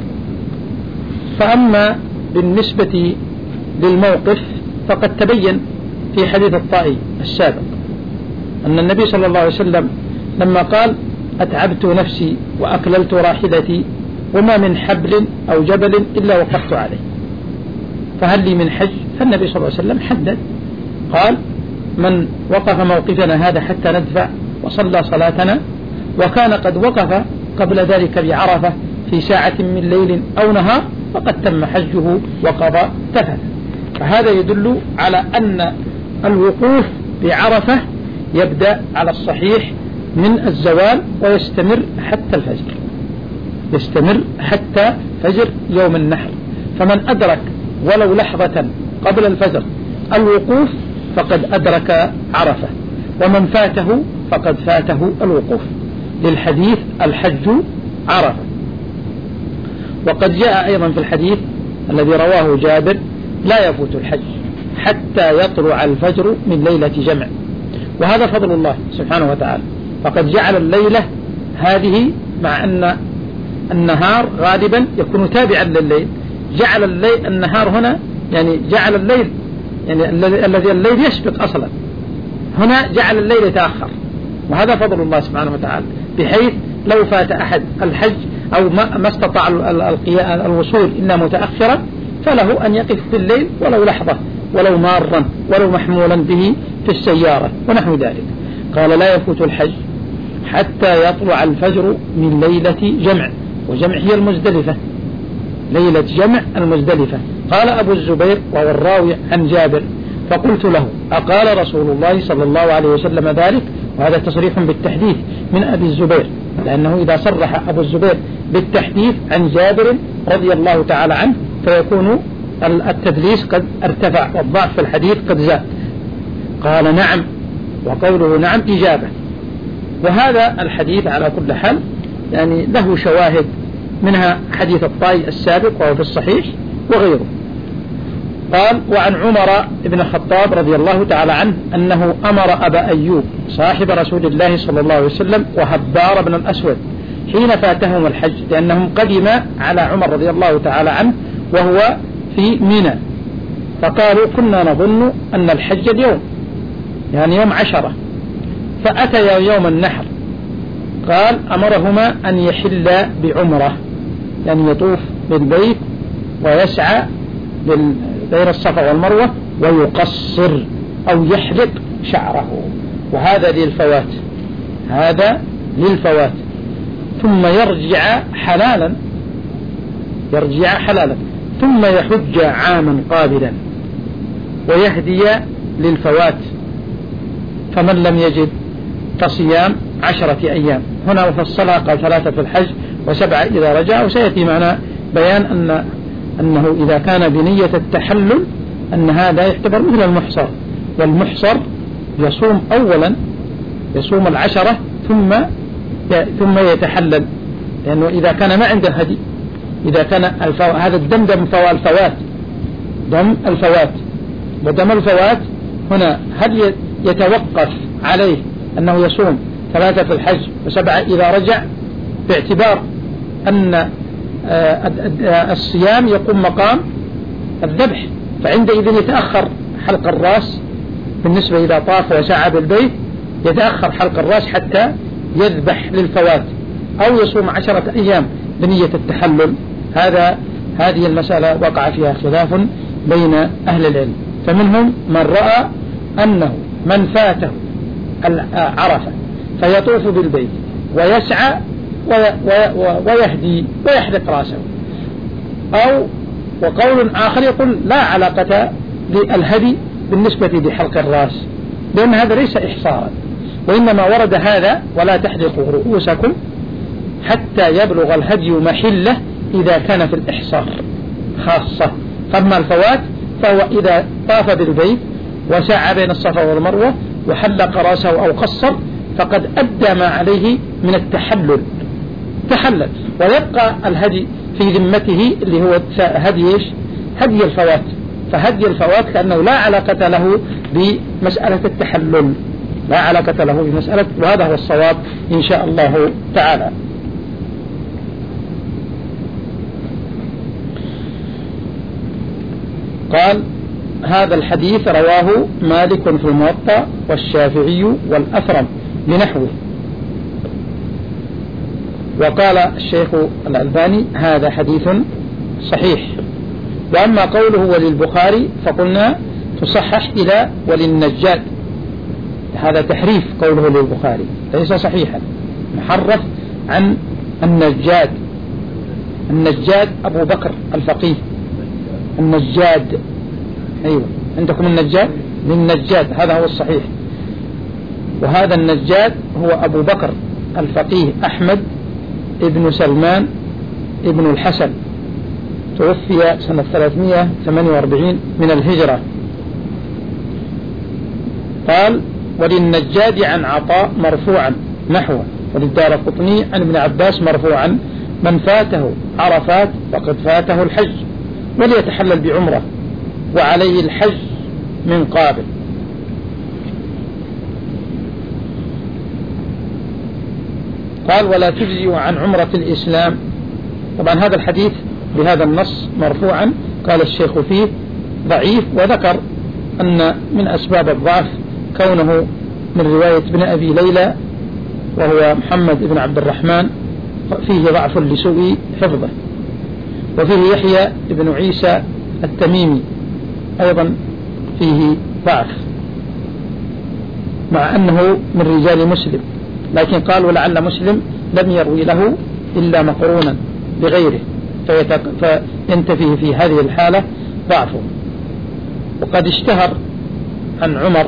فأما بالنسبة للموقف فقد تبين في حديث الطائي السابق أن النبي صلى الله عليه وسلم لما قال: أتعبت نفسي وأكللت راحلتي وما من حبل أو جبل إلا وقفت عليه، فهل لي من حج؟ فالنبي صلى الله عليه وسلم حدد، قال: من وقف موقفنا هذا حتى ندفع وصلى صلاتنا، وكان قد وقف قبل ذلك بعرفة في ساعة من ليل أو نهار فقد تم حجه وقضى تفت. فهذا يدل على أن الوقوف بعرفة يبدأ على الصحيح من الزوال ويستمر حتى الفجر، يستمر حتى فجر يوم النحر. فمن أدرك ولو لحظة قبل الفجر الوقوف فقد أدرك عرفة، ومن فاته فقد فاته الوقوف، للحديث: الحج عرفة. وقد جاء أيضا في الحديث الذي رواه جابر: لا يفوت الحج حتى يطلع الفجر من ليلة جمع. وهذا فضل الله سبحانه وتعالى، فقد جعل الليلة هذه، مع أن النهار غالبا يكون تابعا لليل، جعل الليل النهار هنا، يعني جعل الليل يعني الذي الليل يسبق أصلا، هنا جعل الليل يتأخر. وهذا فضل الله سبحانه وتعالى، بحيث لو فات أحد الحج أو ما استطاع الوصول إلا متأخرا فله أن يقف في الليل ولو لحظة، ولو مارا، ولو محمولا به في السيارة ونحو ذلك. قال: لا يفوت الحج حتى يطلع الفجر من ليلة جمع، وجمع هي المزدلفة، ليلة جمع المزدلفة. قال أبو الزبير وهو الراوي عن جابر: فقلت له: أقال رسول الله صلى الله عليه وسلم ذلك؟ وهذا تصريح بالتحديث من أبي الزبير، لأنه إذا صرح أبو الزبير بالتحديث عن جابر رضي الله تعالى عنه فيكون التدليس قد ارتفع والضعف في الحديث قد زاد. قال: نعم. وقوله نعم إجابة. وهذا الحديث على كل حال يعني له شواهد، منها حديث الطائي السابق وهو في الصحيح وغيره. قال: وعن عمر بن الخطاب رضي الله تعالى عنه أنه أمر أبا أيوب صاحب رسول الله صلى الله عليه وسلم وهبار بن الأسود حين فاتهم الحج، لأنهم قدم على عمر رضي الله تعالى عنه وهو في منى، فقالوا: كنا نظن أن الحج اليوم، يعني يوم عشرة، فأتيا يوم النحر. قال: أمرهما أن يحل بعمرة، يعني يطوف بالبيت ويسعى بين الصفا والمروة ويقصر أو يحلق شعره، وهذا للفوات، هذا للفوات، ثم يرجع حلالا، يرجع حلالا ثم يحج عاما قابلا ويهدي للفوات، فمن لم يجد فصيام عشرة أيام. هنا مفصلها، قال: ثلاثة في الحج وسبعة إذا رجع. وسيأتي معنا بيان أن أنه إذا كان بنية التحلل أن هذا يعتبر مثل المحصر، والمحصر يصوم أولا، يصوم العشرة ثم ثم يتحلل، لأنه إذا كان ما عنده هدي، إذا كان الفو... هذا الدم دم فوا الفوات، دم الفوات، ودم الفوات هنا هل يتوقف عليه أنه يصوم ثلاثة في الحج وسبعة إذا رجع، باعتبار أن الصيام يقوم مقام الذبح، فعندئذ يتأخر حلق الرأس بالنسبة إذا طاف وسعى بالبيت، يتأخر حلق الرأس حتى يذبح للفوات، أو يصوم عشرة أيام بنية التحلل. هذا هذه المسألة وقع فيها خلاف بين أهل العلم، فمنهم من رأى أنه من فاته عرفة فيطوف بالبيت ويسعى ويهدي ويحلق رأسه، أو وقول آخر يقول لا علاقة للهدي بالنسبة لحلق الرأس، لأن هذا ليس إحصارا، وإنما ورد هذا ولا تحلقوا رؤوسكم حتى يبلغ الهدي محله إذا كان في الإحصار خاصة. فأما الفوات فهو إذا طاف بالبيت وسعى بين الصفا والمروة وحلق رأسه أو قصر فقد أدى ما عليه من التحلل، تحلل، ويبقى الهدي في ذمته اللي هو هدي إيش؟ هدي الفوات. فهدي الفوات كأنه لا علاقة له بمسألة التحلل، لا علاقة له بمسألة، وهذا هو الصواب إن شاء الله تعالى. قال هذا الحديث رواه مالك في الموطأ والشافعي والأثرم بنحوه. وقال الشيخ الألباني هذا حديث صحيح. وأما قوله وللبخاري فقلنا تصحح إلى وللنجاد، هذا تحريف، قوله للبخاري ليس صحيحا، محرف عن النجاد. النجاد أبو بكر الفقيه، النجاد، أيوة عندكم النجاد، للنجاد هذا هو الصحيح. وهذا النجاد هو أبو بكر الفقيه أحمد ابن سلمان ابن الحسن، توفي سنة ثلاثمائة وثمانية وأربعين من الهجرة. قال وللنجاد عن عطاء مرفوعا نحوه، وللدارقطني عن ابن عباس مرفوعا من فاته عرفات فقد فاته الحج وليتحلل بعمرة وعليه الحج من قابل. قال ولا تجزي عن عمرة الإسلام. طبعا هذا الحديث بهذا النص مرفوعا قال الشيخ فيه ضعيف، وذكر أن من أسباب الضعف كونه من رواية ابن أبي ليلى وهو محمد بن عبد الرحمن، فيه ضعف لسوء حفظه. وفيه يحيى بن عيسى التميمي أيضا فيه ضعف، مع أنه من رجال مسلم، لكن قال ولعل مسلم لم يروي له إلا مقرونا بغيره فينتفي في هذه الحالة ضعفه. وقد اشتهر عن عمر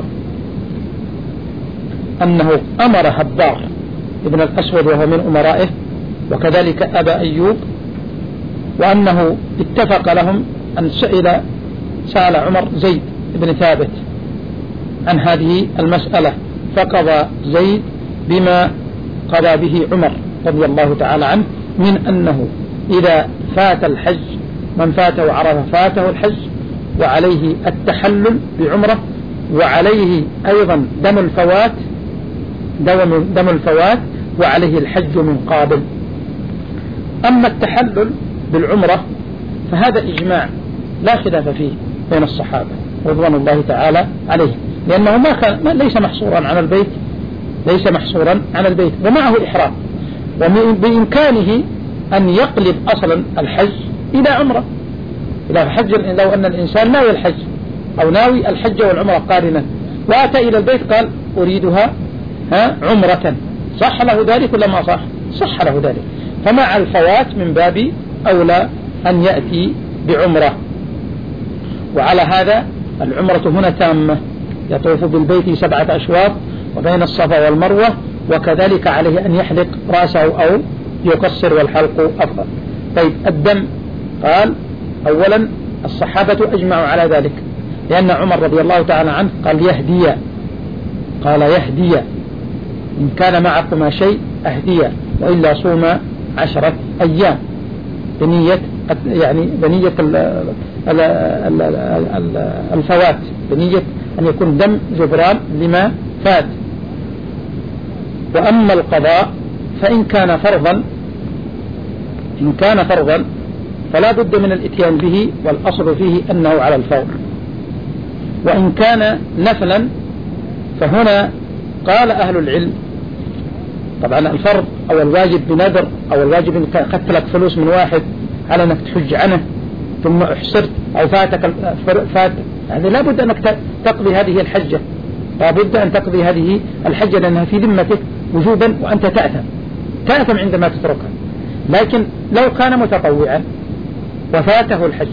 أنه أمر هبار ابن الأسود وهو من أمرائه، وكذلك أبا أيوب، وأنه اتفق لهم أن سئل سأل عمر زيد بن ثابت عن هذه المسألة، فقضى زيد بما قضى به عمر رضي الله تعالى عنه، من أنه إذا فات الحج من فاته عرفة فاته الحج وعليه التحلل بعمرة، وعليه أيضا دم الفوات دم الفوات وعليه الحج من قابل. أما التحلل بالعمرة فهذا إجماع لا خلاف فيه بين الصحابة رضوان الله تعالى عليه، لأنه ما كان ليس محصورا على البيت ليس محصورا على البيت ومعه إحرام، وبإمكانه أن يقلب أصلا الحج إلى عمرة إلى حج. لو أن الإنسان ناوي الحج أو ناوي الحج والعمرة قارنا وأتى إلى البيت قال أريدها ها عمرة، صح له ذلك ولا ما صح؟ صح له ذلك. فمع الفوات من باب أولى أن يأتي بعمرة. وعلى هذا العمرة هنا تامة، يطوف بالبيت سبعة أشواط وبين الصفا والمروة، وكذلك عليه أن يحلق رأسه أو يقصر، والحلق أفضل. طيب الدم، قال أولا الصحابة أجمعوا على ذلك، لأن عمر رضي الله تعالى عنه قال يهدي قال يهدي إن كان معكما شيء أهدي، وإلا صوم عشرة أيام بنية يعني بنية الفوات، بنية أن يكون دم جبران لما فات. وأما القضاء فإن كان فرضا إن كان فرضا فلا بد من الاتيان به، والأصل فيه أنه على الفور. وإن كان نفلا فهنا قال أهل العلم طبعا الفرض أو الواجب بنذر أو الواجب إن أخذت لك فلوس من واحد على أنك تحج عنه ثم أحصرت أو فاتك فات، هذا لا بد أنك تقضي هذه الحجة، لا بد أن تقضي هذه الحجة لأنها في ذمتك وجوبا وأنت تأثم تأثم عندما تتركها. لكن لو كان متطوعا وفاته الحج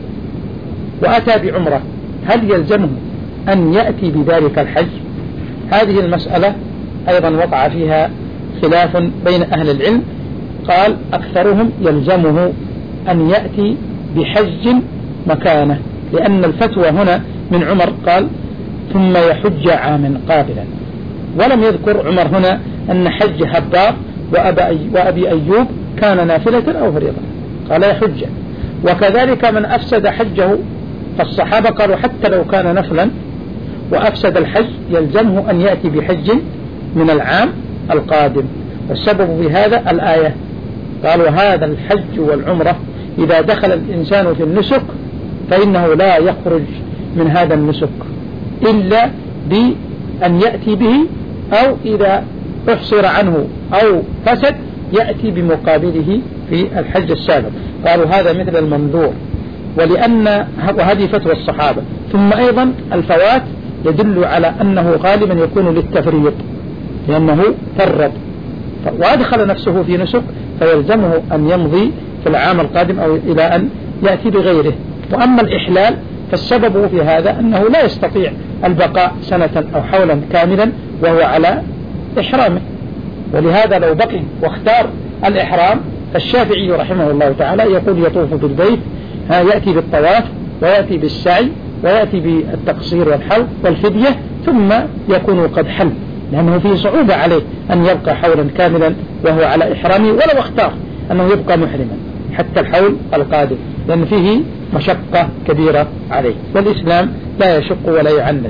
وأتى بعمرة هل يلزمه أن يأتي بذلك الحج؟ هذه المسألة أيضا وقع فيها خلاف بين أهل العلم. قال أكثرهم يلزمه أن يأتي بحج مكانه، لأن الفتوى هنا من عمر قال ثم يحج عاما قابلا، ولم يذكر عمر هنا أن حج هبار وأبي أيوب كان نافلة أو فريضة، قال يحج. وكذلك من أفسد حجه، فالصحابة قالوا حتى لو كان نفلا وأفسد الحج يلزمه أن يأتي بحج من العام القادم. والسبب في هذا الآية، قالوا هذا الحج والعمرة إذا دخل الإنسان في النسك فإنه لا يخرج من هذا النسك إلا بأن يأتي به، أو إذا أحصر عنه أو فسد يأتي بمقابله في الحج السابق. قالوا هذا مثل المنذور، ولأن وهذه فتوى الصحابة. ثم أيضا الفوات يدل على أنه غالبا يكون للتفريط لأنه فرط وأدخل نفسه في نسك، فيلزمه أن يمضي في العام القادم أو إلى أن يأتي بغيره. وأما الإحلال فالسبب في هذا أنه لا يستطيع البقاء سنة أو حولا كاملا وهو على إحرامه، ولهذا لو بقي واختار الإحرام فالشافعي رحمه الله تعالى يقول يطوف بالبيت، يأتي بالطواف ويأتي بالسعي ويأتي بالتقصير والحلق والفدية ثم يكون قد حل، لأنه فيه صعوبة عليه أن يبقى حولا كاملا وهو على إحرامه، ولو اختار أنه يبقى محرما حتى الحول القادم، لأن فيه مشقة كبيرة عليه. والإسلام لا يشق ولا يعنت.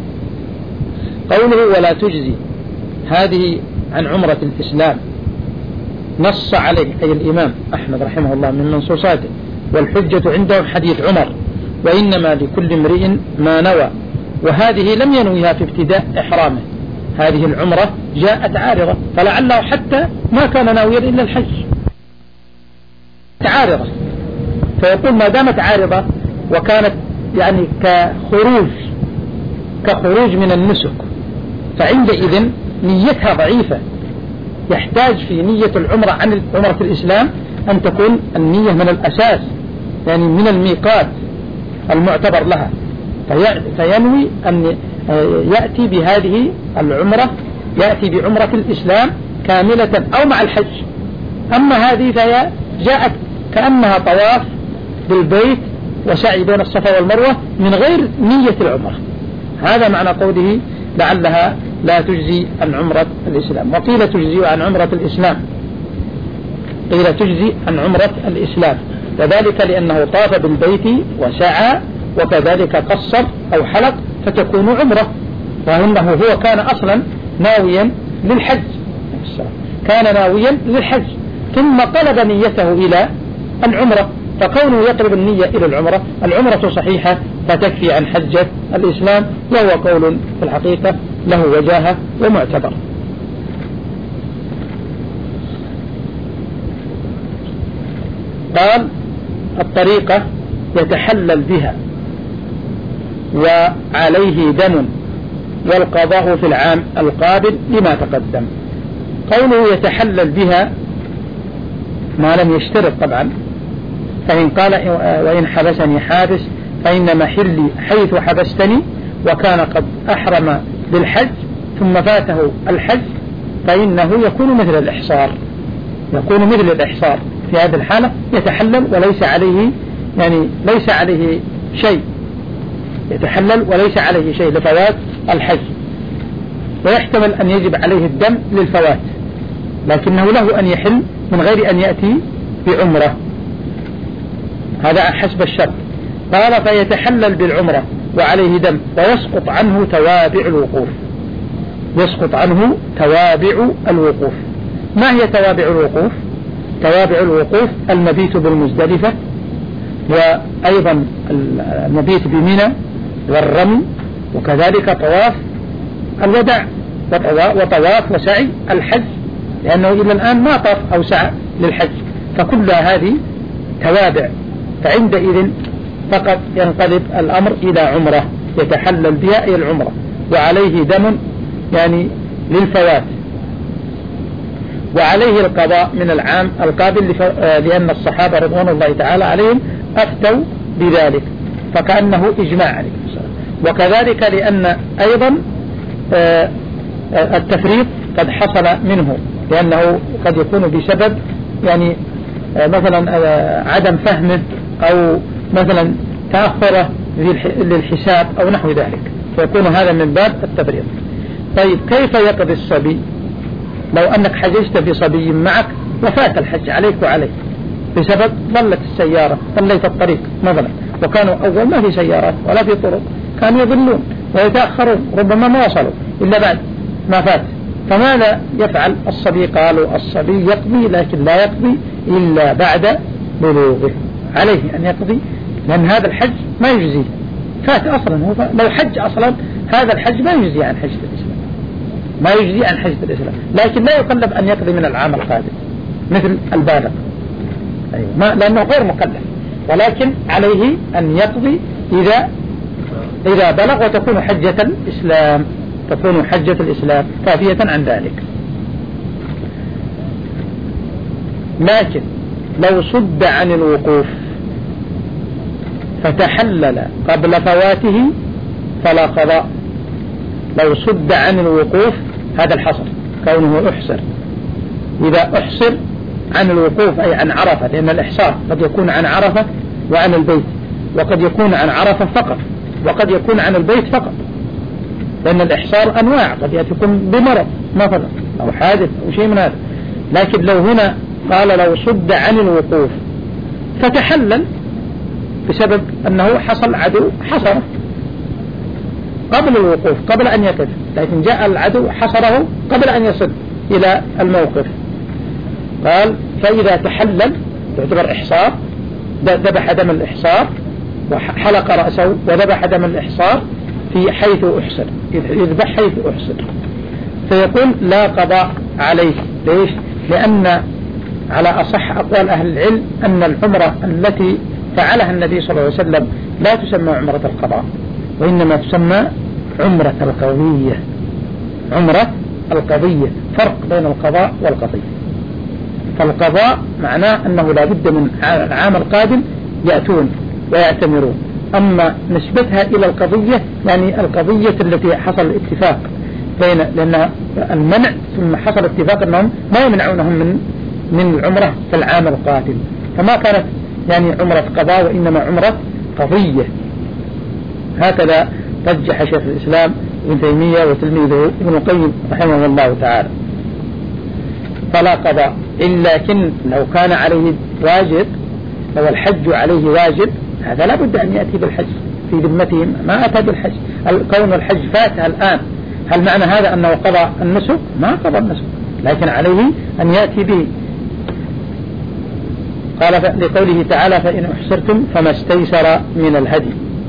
قوله ولا تجزي، هذه عن عمرة الإسلام نص عليه أي الإمام أحمد رحمه الله من منصوصاته، والحجة عندهم حديث عمر وإنما لكل امرئ ما نوى، وهذه لم ينويها في ابتداء إحرامه، هذه العمرة جاءت عارضة، فلعله حتى ما كان ناويا إلا الحج عارضة، فيقول ما دامت عارضة وكانت يعني كخروج كخروج من النسك فعندئذ نيتها ضعيفة، يحتاج في نية العمرة عن عمرة الإسلام أن تكون النية من الأساس، يعني من الميقات المعتبر لها، فينوي أن يأتي بهذه العمرة، يأتي بعمرة الإسلام كاملة أو مع الحج. أما هذه فهي جاءت كأنها طواف بالبيت وسعي بين الصفا والمروة من غير نية العمرة، هذا معنى قوله لعلها لا تجزي عن عمرة الإسلام. وقيل تجزي عن عمرة الإسلام، قيل تجزي عن عمرة الإسلام، وذلك لأنه طاف بالبيت وسعى وكذلك قصر أو حلق فتكون عمرة، وإنه هو كان أصلا ناويا للحج، كان ناويا للحج ثم قلب نيته إلى العمرة، فكونه يقرب النية إلى العمرة، العمرة صحيحة فتكفي عن حجة الإسلام، وهو قول في الحقيقة له وجاهة ومعتبر. قال الطريقة يتحلل بها وعليه دم والقضاء في العام القابل لما تقدم. قوله يتحلل بها ما لم يشترط طبعا، فإن قال وإن حبسني حابس فإن محلي حيث حبستني، وكان قد أحرم بالحج ثم فاته الحج فإنه يكون مثل الإحصار، يكون مثل الإحصار في هذه الحالة يتحلل وليس عليه يعني ليس عليه شيء، يتحلل وليس عليه شيء لفوات الحج، ويحتمل أن يجب عليه الدم للفوات، لكنه له أن يحل من غير أن يأتي بعمرة، هذا حسب الشرط. قال فيتحلل بالعمرة وعليه دم ويسقط عنه توابع الوقوف، يسقط عنه توابع الوقوف. ما هي توابع الوقوف؟ توابع الوقوف المبيت بالمزدلفة، وأيضا المبيت بمنى والرمي، وكذلك طواف الوداع وطواف وسعي الحج، لأنه إلى الآن ما طاف أو سعى للحج، فكل هذه توابع. فعندئذ فقط ينقلب الأمر إلى عمرة يتحلل بها إلى العمرة، وعليه دم يعني للفوات، وعليه القضاء من العام القابل، لأن الصحابة رضوان الله تعالى عليهم أفتوا بذلك، فكأنه إجماع عليه السلام. وكذلك لأن أيضا التفريط قد حصل منه، لأنه قد يكون بسبب يعني مثلا عدم فهمه أو مثلا تأخره للحساب أو نحو ذلك، فيكون هذا من باب التفريط. طيب كيف يقضي الصبي لو أنك حججت بصبي معك وفات الحج عليك وعليك بسبب ضلت السيارة، ضليت الطريق مثلا، وكانوا أول ما في سيارات ولا في طرق، كانوا يضلون ويتأخرون، ربما ما وصلوا إلا بعد ما فات، فماذا يفعل الصبي؟ قالوا الصبي يقضي، لكن لا يقضي إلا بعد بلوغه، عليه أن يقضي، لأن هذا الحج ما يجزيه، فات أصلا، هو لو حج أصلا هذا الحج ما يجزي عن حجة الإسلام، ما يجزي عن حجة الإسلام، لكن لا يكلف أن يقضي من العام القادم مثل البالغ، أيوة، ما لأنه غير مكلف، ولكن عليه أن يقضي إذا إذا بلغ، وتكون حجة الإسلام، تكون حجة الإسلام كافية عن ذلك. لكن لو صد عن الوقوف فتحلل قبل فواته فلا قضاء. لو صد عن الوقوف، هذا الحصر كونه أحصر، إذا أحصر عن الوقوف أي عن عرفة، لأن الإحصار قد يكون عن عرفة وعن البيت، وقد يكون عن عرفة فقط، وقد يكون عن البيت فقط، لأن الإحصار أنواع، قد يكون بمرض مثلا أو حادث أو شيء من هذا. لكن لو هنا قال لو صد عن الوقوف فتحلل بسبب أنه حصل عدو حصره قبل الوقوف، قبل أن يقف، لكن جاء العدو حصره قبل أن يصل إلى الموقف، قال فإذا تحلل يعتبر إحصار، ذبح دم الإحصار وحلق رأسه وذبح دم الإحصار في حيث أحسر، يذبح حيث أحسر، فيقول لا قضاء عليه. ليش؟ لأن على أصح أقوال أهل العلم أن العمرة التي فعلها النبي صلى الله عليه وسلم لا تسمى عمرة القضاء، وإنما تسمى عمرة القضية. عمرة القضية، فرق بين القضاء والقضية. فالقضاء معناه أنه لا بد من العام القادم يأتون ويعتمرون، أما نسبتها إلى القضية يعني القضية التي حصل الاتفاق بين، لأن المنع ثم حصل اتفاق أنهم ما يمنعونهم من من العمرة في العام القادم، فما كانت يعني عمرة قضاء وإنما عمرة قضية. هكذا رجح شيخ الإسلام ابن تيمية وتلميذه ابن القيم رحمه الله تعالى. فلا قضاء، لكن لو كان عليه واجب، لو الحج عليه واجب، هذا لا بد أن يأتي بالحج في ذمته، ما أتى بالحج، كون الحج فاتها الآن، هل معنى هذا أنه قضى النسك؟ ما قضى النسك، لكن عليه أن يأتي به. قال لقوله تعالى فإن أحسرتم فما استيسر من الهدي.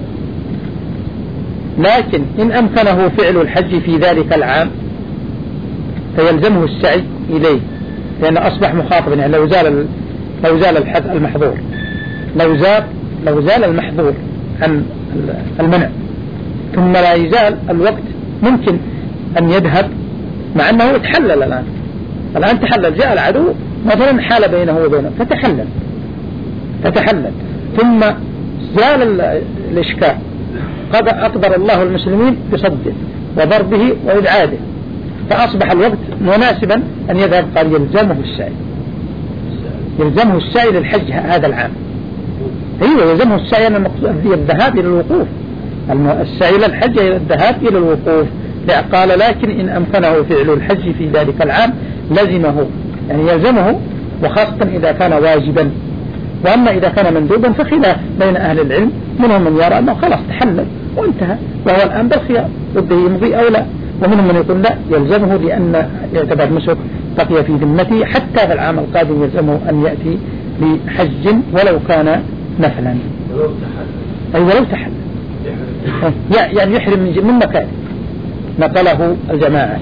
لكن إن أمكنه فعل الحج في ذلك العام فيلزمه السعي إليه، لأن أصبح مخاطبا، يعني لو زال لو زال الحد المحظور، لو زال لو زال المحظور عن المنع ثم لا يزال الوقت، ممكن أن يذهب مع أنه تحلل الآن الآن تحلل، جاء العدو مثلا حال بينه وبينه فتحلل فتحلل ثم زال الإشكال، قد أقدر الله المسلمين بصده وضربه وإبعاده، فأصبح الوقت مناسبا أن يذهب، قال يلزمه السعي، يلزمه السعي للحج هذا العام. أيوة يلزمه السعي، أن الذهاب إلى الوقوف، السعي للحج إلى الذهاب إلى الوقوف. قال لكن إن أمكنه فعل الحج في ذلك العام لزمه، يعني يلزمه، وخاصة إذا كان واجبا. وأما إذا كان مندوبا فخلاف بين أهل العلم، منهم من يرى أنه خلاص تحلل وانتهى وهو الآن بالخيار بده يمضي أو لا، ومنهم من يقول لا يلزمه لأن يعتبر نسك بقي في ذمته حتى في العام القادم يلزمه أن يأتي بحج ولو كان نفلا. ولو تحل. أي ولو تحل يعني يحرم من مكان نقله الجماعة.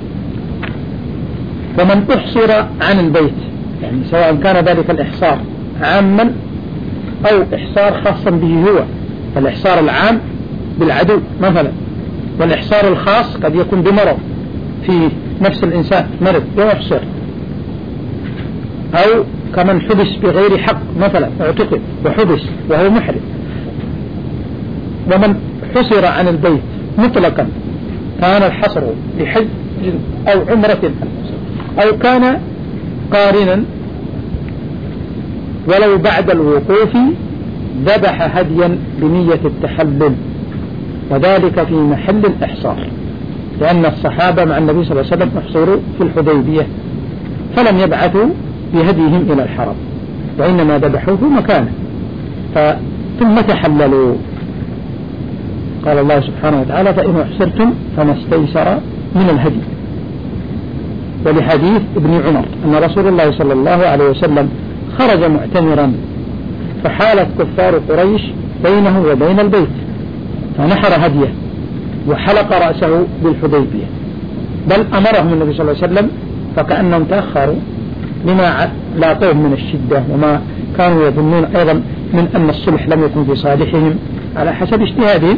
ومن أحصر عن البيت يعني سواء كان ذلك الإحصار عاما أو إحصار خاصا به هو، فالإحصار العام بالعدو مثلا، والإحصار الخاص قد يكون بمرض في نفس الإنسان مرض يحصر، أو كمن حبس بغير حق مثلا اعتقد وحبس وهو محرم. ومن حصر عن البيت مطلقا كان الحصر لحج أو عمرة أو كان قارنا ولو بعد الوقوف ذبح هديا بنية التحلل، وذلك في محل الإحصار، لأن الصحابة مع النبي صلى الله عليه وسلم احصروا في الحديبية فلم يبعثوا بهديهم إلى الحرم، وإنما ذبحوه مكانه ثم تحللوا. قال الله سبحانه وتعالى فإن أحصرتم فما استيسر من الهدي. ولحديث ابن عمر أن رسول الله صلى الله عليه وسلم خرج معتمرا فحالت كفار قريش بينه وبين البيت فنحر هديه وحلق رأسه بالحديبية، بل أمرهم النبي صلى الله عليه وسلم فكأنهم تأخروا لما لاقوه من الشدة وما كانوا يظنون أيضا من أن الصلح لم يكن في صالحهم على حسب اجتهادهم.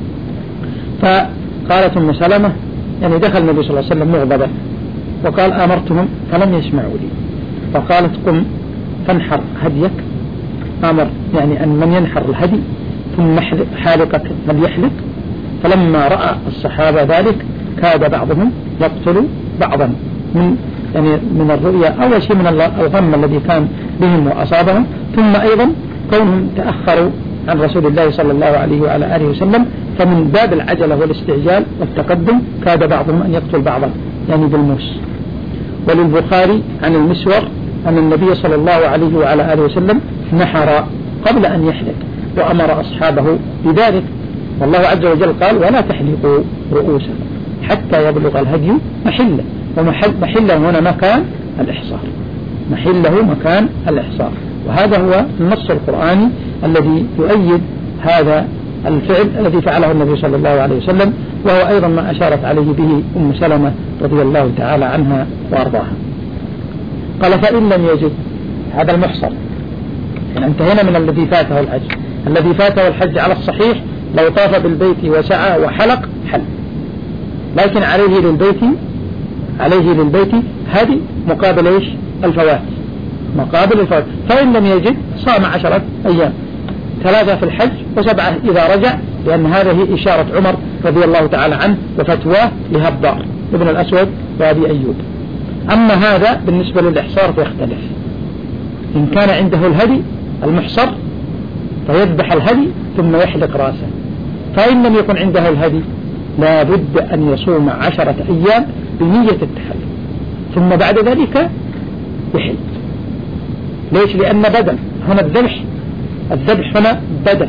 فقالت أم سلمة يعني دخل النبي صلى الله عليه وسلم مغضبا وقال آمرتهم فلم يسمعوا لي، فقالت قم فانحر هديك، أمر يعني أن من ينحر الهدي ثم حالقك فليحلق. فلما رأى الصحابة ذلك كاد بعضهم يقتل بعضا من يعني من الرؤيا أول شيء من الغم الذي كان بهم وأصابهم، ثم أيضا كونهم تأخروا عن رسول الله صلى الله عليه وعلى آله وسلم، فمن باب العجلة والاستعجال والتقدم كاد بعضهم أن يقتل بعضا يعني بالموس. وللبخاري عن المسور أن النبي صلى الله عليه وعلى آله وسلم نحر قبل أن يحلق وأمر أصحابه بذلك، والله عز وجل قال ولا تحلقوا رؤوسكم حتى يبلغ الهدي محله، ومحله هنا مكان الإحصار، محله مكان الإحصار. وهذا هو النص القرآني الذي يؤيد هذا الفعل الذي فعله النبي صلى الله عليه وسلم، وهو أيضا ما أشارت عليه به أم سلمة رضي الله تعالى عنها وأرضاها. قال فإن لم يجد هذا المحصر، يعني انتهينا من الذي فاته الحج. الذي فاته الحج على الصحيح لو طاف بالبيت وسعى وحلق حل، لكن عليه للبيت عليه للبيت هذه مقابل إيش؟ الفوات، مقابل الفوات. فإن لم يجد صام عشرة أيام، ثلاثة في الحج وسبعة إذا رجع، لأن هذه إشارة عمر رضي الله تعالى عنه وفتواه لهبار ابن الأسود وأبي أيوب. أما هذا بالنسبة للإحصار فيختلف، إن كان عنده الهدي المحصر فيذبح الهدي ثم يحلق رأسه، فإن لم يكن عنده الهدي لا بد أن يصوم عشرة أيام بنية التحلل ثم بعد ذلك يحل. ليش؟ لأن بدل هنا الذبح الذبح هنا بدل،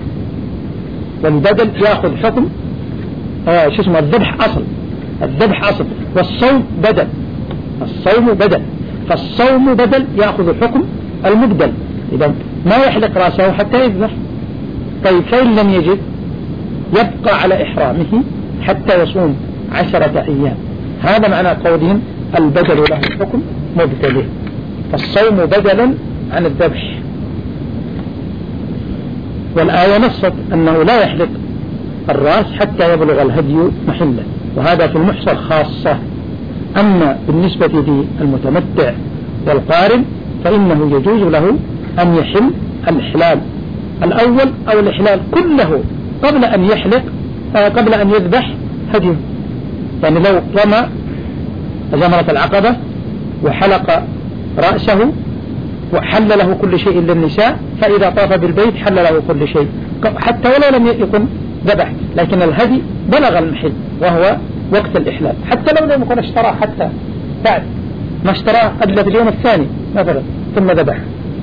والبدل يأخذ حكم آه شو اسمه الذبح أصل، الذبح أصل، والصوم بدل، الصوم بدل، فالصوم بدل يأخذ حكم المبدل، إذا ما يحلق رأسه حتى يذبح. طيب فإن لم يجد يبقى على إحرامه حتى يصوم عشرة أيام. هذا معنى قولهم البدل له حكم مبتله، فالصوم بدلا عن الذبح. والآية نصت أنه لا يحلق الرأس حتى يبلغ الهدي محله، وهذا في المحصر خاصة. أما بالنسبة للمتمتع والقارن فإنه يجوز له أن يحل الإحلال الأول أو الإحلال كله قبل أن يحلق قبل أن يذبح هديه. يعني لو رمى جمرة العقبة وحلق رأسه وحل له كل شيء للنساء، فإذا طاف بالبيت حل له كل شيء حتى ولو لم يكن ذبح، لكن الهدي بلغ المحل وهو وقت الإحلال، حتى لو لم يكن اشتراه حتى بعد ما اشتراه قبل في اليوم الثاني مثلا ثم ذبح.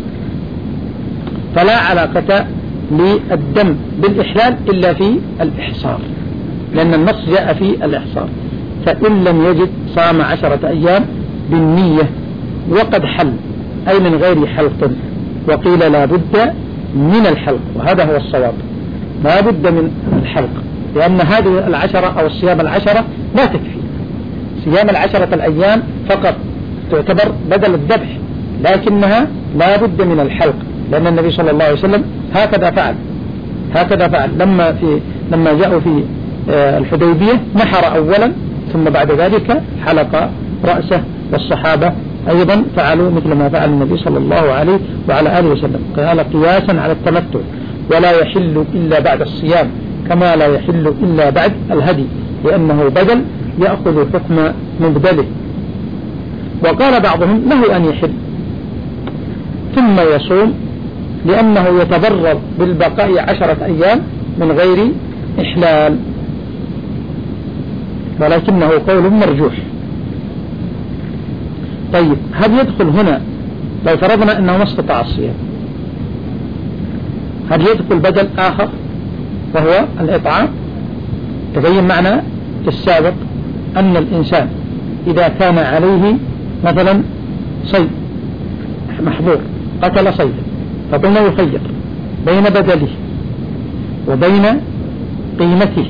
فلا علاقة للدم بالإحلال إلا في الإحصار، لأن النص جاء في الإحصار. فإن لم يجد صام عشرة أيام بالنية وقد حل، أي من غير حلق، وقيل لا بد من الحلق، وهذا هو الصواب، لا بد من الحلق، لأن هذه العشرة أو الصيام العشرة لا تكفي. صيام العشرة الأيام فقط تعتبر بدل الذبح، لكنها لا بد من الحلق، لأن النبي صلى الله عليه وسلم هكذا فعل هكذا فعل لما في لما جاءوا في الحديبية نحر أولا ثم بعد ذلك حلق رأسه، والصحابة أيضا فعلوا مثل ما فعل النبي صلى الله عليه وعلى آله وسلم، قال قياسا على التمتع، ولا يحل إلا بعد الصيام كما لا يحل إلا بعد الهدي، لأنه بدل يأخذ حكم مبدله. وقال بعضهم له أن يحل ثم يصوم، لأنه يتضرر بالبقاء عشرة أيام من غير إحلال، ولكنه قول مرجوح. طيب، هل يدخل هنا لو فرضنا أنه ما استطاع الصيام، هل يدخل بدل آخر وهو الإطعام؟ تبين معنا في السابق أن الإنسان إذا كان عليه مثلا صيد محظور، قتل صيدا، فقلنا يخير بين بدله وبين قيمته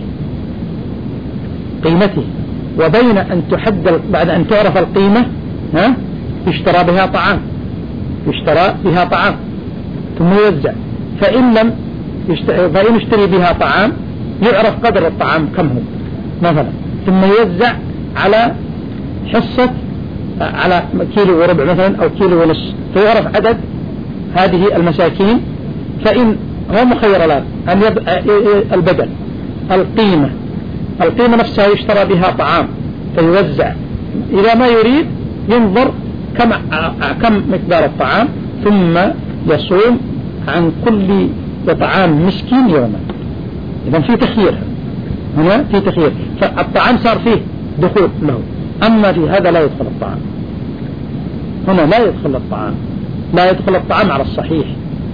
قيمته وبين أن تحدد بعد أن تعرف القيمة ها يشترى بها طعام يشترى بها طعام ثم يوزع، فإن لم فإن اشتري بها طعام يعرف قدر الطعام كم هو مثلا، ثم يوزع على حصة على كيلو وربع مثلا أو كيلو ونص، فيعرف عدد هذه المساكين. فإن هو مخير الآن أن يب... البدل القيمة القيمة نفسها يشترى بها طعام فيوزع، إذا ما يريد ينظر كم كم مقدار الطعام ثم يصوم عن كل طعام مسكين يوما. إذا في تخيير هنا، في تخيير، فالطعام صار فيه دخول له، أما في هذا لا يدخل الطعام، هنا لا يدخل الطعام لا يدخل الطعام على الصحيح.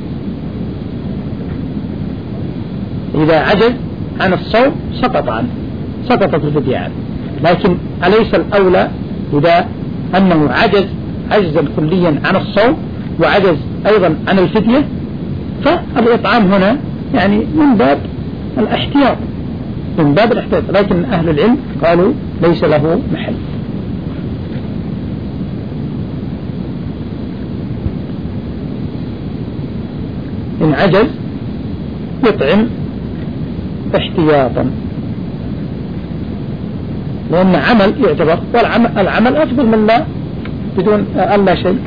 إذا عجز عن الصوم سقط عنه سقطت الفدية عنه، لكن أليس الأولى إذا أنه عجز عجزا كليا عن الصوم وعجز أيضا عن الفدية، فالإطعام هنا يعني من باب الاحتياط من باب الاحتياط لكن أهل العلم قالوا ليس له محل. إن عجز يطعم احتياطا، لأن عمل يعتبر، والعمل العمل أفضل من لا بدون ألا شيء.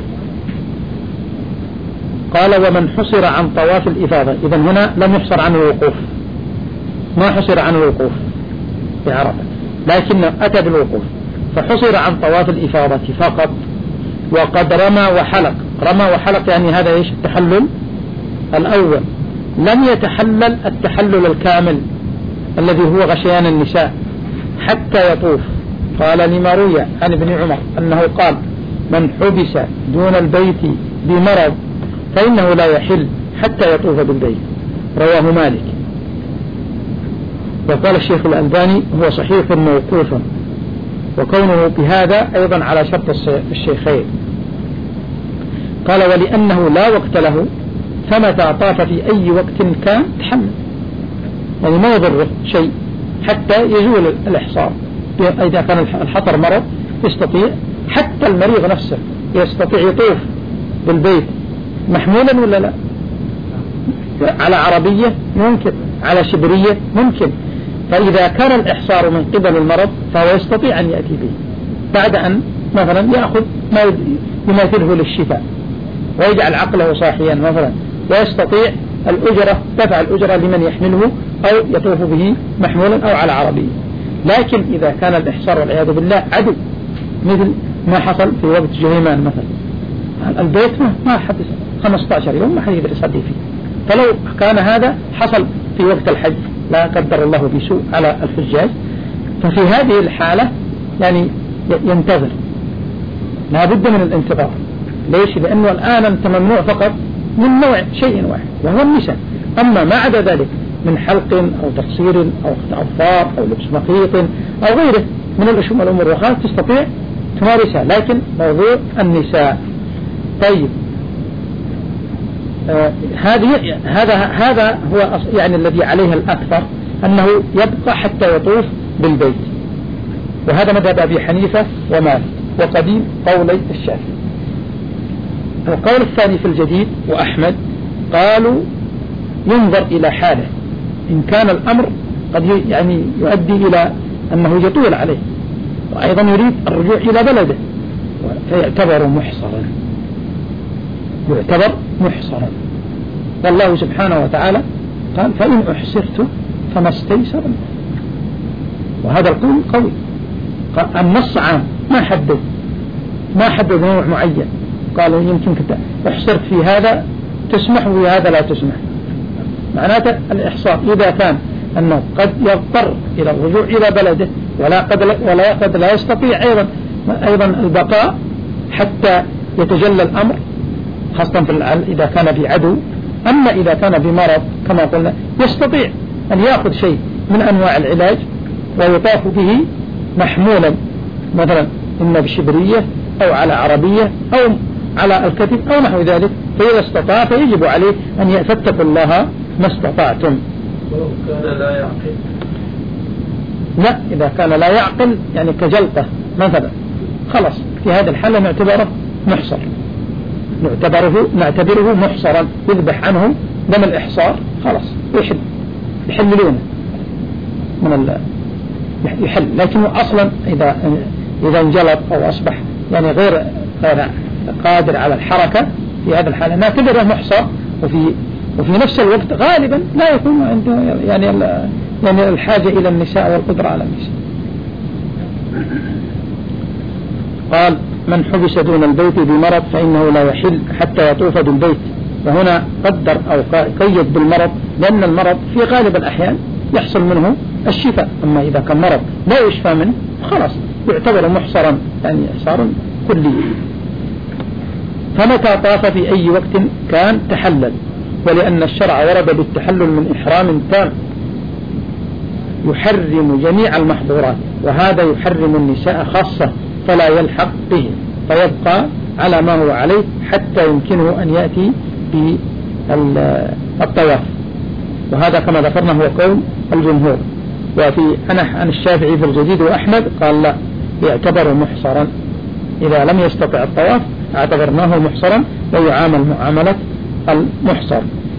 قال ومن حصر عن طواف الإفاضة، إذن هنا لم يحصر عن الوقوف، ما حصر عن الوقوف في عرفة، لكن أتى بالوقوف، فحصر عن طواف الإفاضة فقط، وقد رمى وحلق. رمى وحلق يعني هذا إيش؟ التحلل الأول، لم يتحلل التحلل الكامل الذي هو غشيان النساء حتى يطوف. قال لما روي عن ابن عمر أنه قال من حبس دون البيت بمرض فإنه لا يحل حتى يطوف بالبيت، رواه مالك. وقال الشيخ الألباني هو صحيح موقوفا، وكونه بهذا أيضا على شرط الشيخين. قال ولأنه لا وقت له فمتى طاف في أي وقت كان تحمل، يعني ما يضره شيء حتى يزول الإحصار. إذا كان الحطر مرض يستطيع، حتى المريض نفسه يستطيع يطوف بالبيت محمولا ولا لا، على عربية ممكن، على شبرية ممكن. فإذا كان الإحصار من قبل المرض فهو يستطيع أن يأتي به بعد أن مثلا يأخذ ما يماثله للشفاء ويجعل عقله صاحيا مثلا، ويستطيع الأجرة دفع الأجرة لمن يحمله أو يطوف به محمولا أو على عربية. لكن إذا كان الإحصار والعياذ بالله عدو مثل ما حصل في وقت جهيمان مثلا، البيت ما حد خمسة عشر يوم ما حد يقدر يصلي فيه، فلو كان هذا حصل في وقت الحج لا قدر الله بسوء على الحجاج، ففي هذه الحالة يعني ينتظر، لا بد من الانتظار. ليش؟ لأنه الآن أنت ممنوع فقط من نوع شيء واحد وهو النساء، أما ما عدا ذلك من حلق أو تقصير أو أظفار أو لبس مخيط أو غيره من الأشياء الأمور الأخرى تستطيع تمارسها، لكن موضوع النساء. طيب آه هذه هذا هذا هو يعني الذي عليه الأكثر أنه يبقى حتى يطوف بالبيت، وهذا مذهب أبي حنيفة ومالك وقديم قولي الشافعي. القول الثاني في الجديد وأحمد قالوا ينظر إلى حاله، إن كان الأمر قد يعني يؤدي إلى أنه يطول عليه وأيضا يريد الرجوع إلى بلده فيعتبر محصرا، يعتبر محصرا. والله سبحانه وتعالى قال فإن أحسرت فما استيسر، وهذا القول قوي. النص عام ما حدد ما حدد نوع معين، قالوا يمكن كده احصرت في هذا تسمح وفي هذا لا تسمح. معناته الإحصار إذا كان أنه قد يضطر إلى الرجوع إلى بلده ولا قد ولا قد لا يستطيع أيضا أيضا البقاء حتى يتجلى الأمر، خاصة في إذا كان في عدو. أما إذا كان بمرض كما قلنا يستطيع أن يأخذ شيء من أنواع العلاج ويطاف به محمولا مثلا إما بشبرية أو على عربية أو على الكتف أو نحو ذلك، فإذا استطاع فيجب عليه أن يتقوا الله ما استطعتم. ولو كان لا يعقل، لا إذا كان لا يعقل يعني كجلطة مثلا خلاص في هذا الحالة نعتبره محصر، نعتبره نعتبره محصرا، يذبح عنه دم الإحصار خلاص يحل يحللونه من ال يحل. لكنه أصلا إذا إذا انجلط أو أصبح يعني غير غير قادر على الحركة في هذا الحالة نعتبره محصر، وفي وفي نفس الوقت غالبا لا يكون عنده يعني يعني الحاجة إلى النساء والقدرة على النساء. قال من حبس دون البيت بمرض فإنه لا يحل حتى يطوف بالبيت، وهنا قدر أو قيد بالمرض لأن المرض في غالب الأحيان يحصل منه الشفاء، أما إذا كان مرض لا يشفى منه خلاص يعتبر محصرا يعني إحصارا كلي. فمتى طاف في أي وقت كان تحلل، ولأن الشرع ورد بالتحلل من إحرام تام يحرم جميع المحظورات، وهذا يحرم النساء خاصة فلا يلحق به، فيبقى على ما هو عليه حتى يمكنه أن يأتي بالطواف، وهذا كما ذكرنا هو قول الجمهور. وفي أنا عن الشافعي في الجديد وأحمد قال لا يعتبر محصرا، إذا لم يستطع الطواف اعتبرناه محصرا ويعامل معاملة المحصر.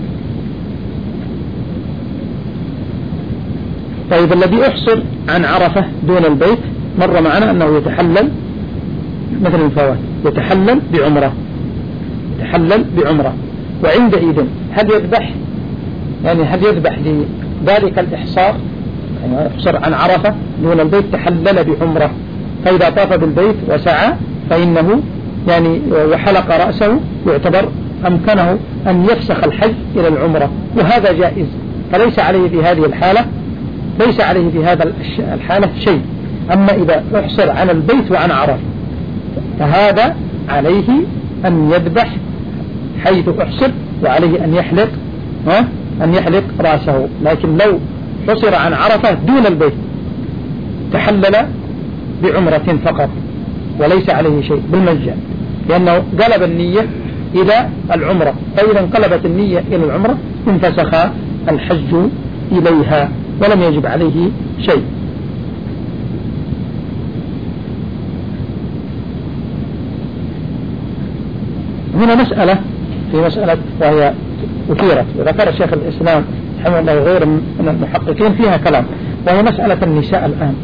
طيب الذي أحصر عن عرفة دون البيت مر معنا أنه يتحلل مثل الفوات، يتحلل بعمرة يتحلل بعمرة وعندئذ هل يذبح يعني هل يذبح لذلك الإحصار يعني يحصر عن عرفة دون البيت تحلل بعمرة، فإذا طاف بالبيت وسعى فإنه يعني وحلق رأسه يعتبر أمكنه أن يفسخ الحج إلى العمرة، وهذا جائز، فليس عليه في هذه الحالة ليس عليه في هذا الحالة شيء. أما إذا أحصر عن البيت وعن عرفة فهذا عليه أن يذبح حيث أحصر وعليه أن يحلق ها أن يحلق رأسه، لكن لو حصر عن عرفة دون البيت تحلل بعمرة فقط وليس عليه شيء بالمجان، لأنه قلب النية إلى العمرة، فإذا انقلبت النية إلى العمرة انفسخ الحج إليها ولم يجب عليه شيء. هنا مسألة في مسألة وهي أثيرت وذكر شيخ الإسلام رحمه الله وغيره من المحققين فيها كلام، وهي مسألة النساء الآن،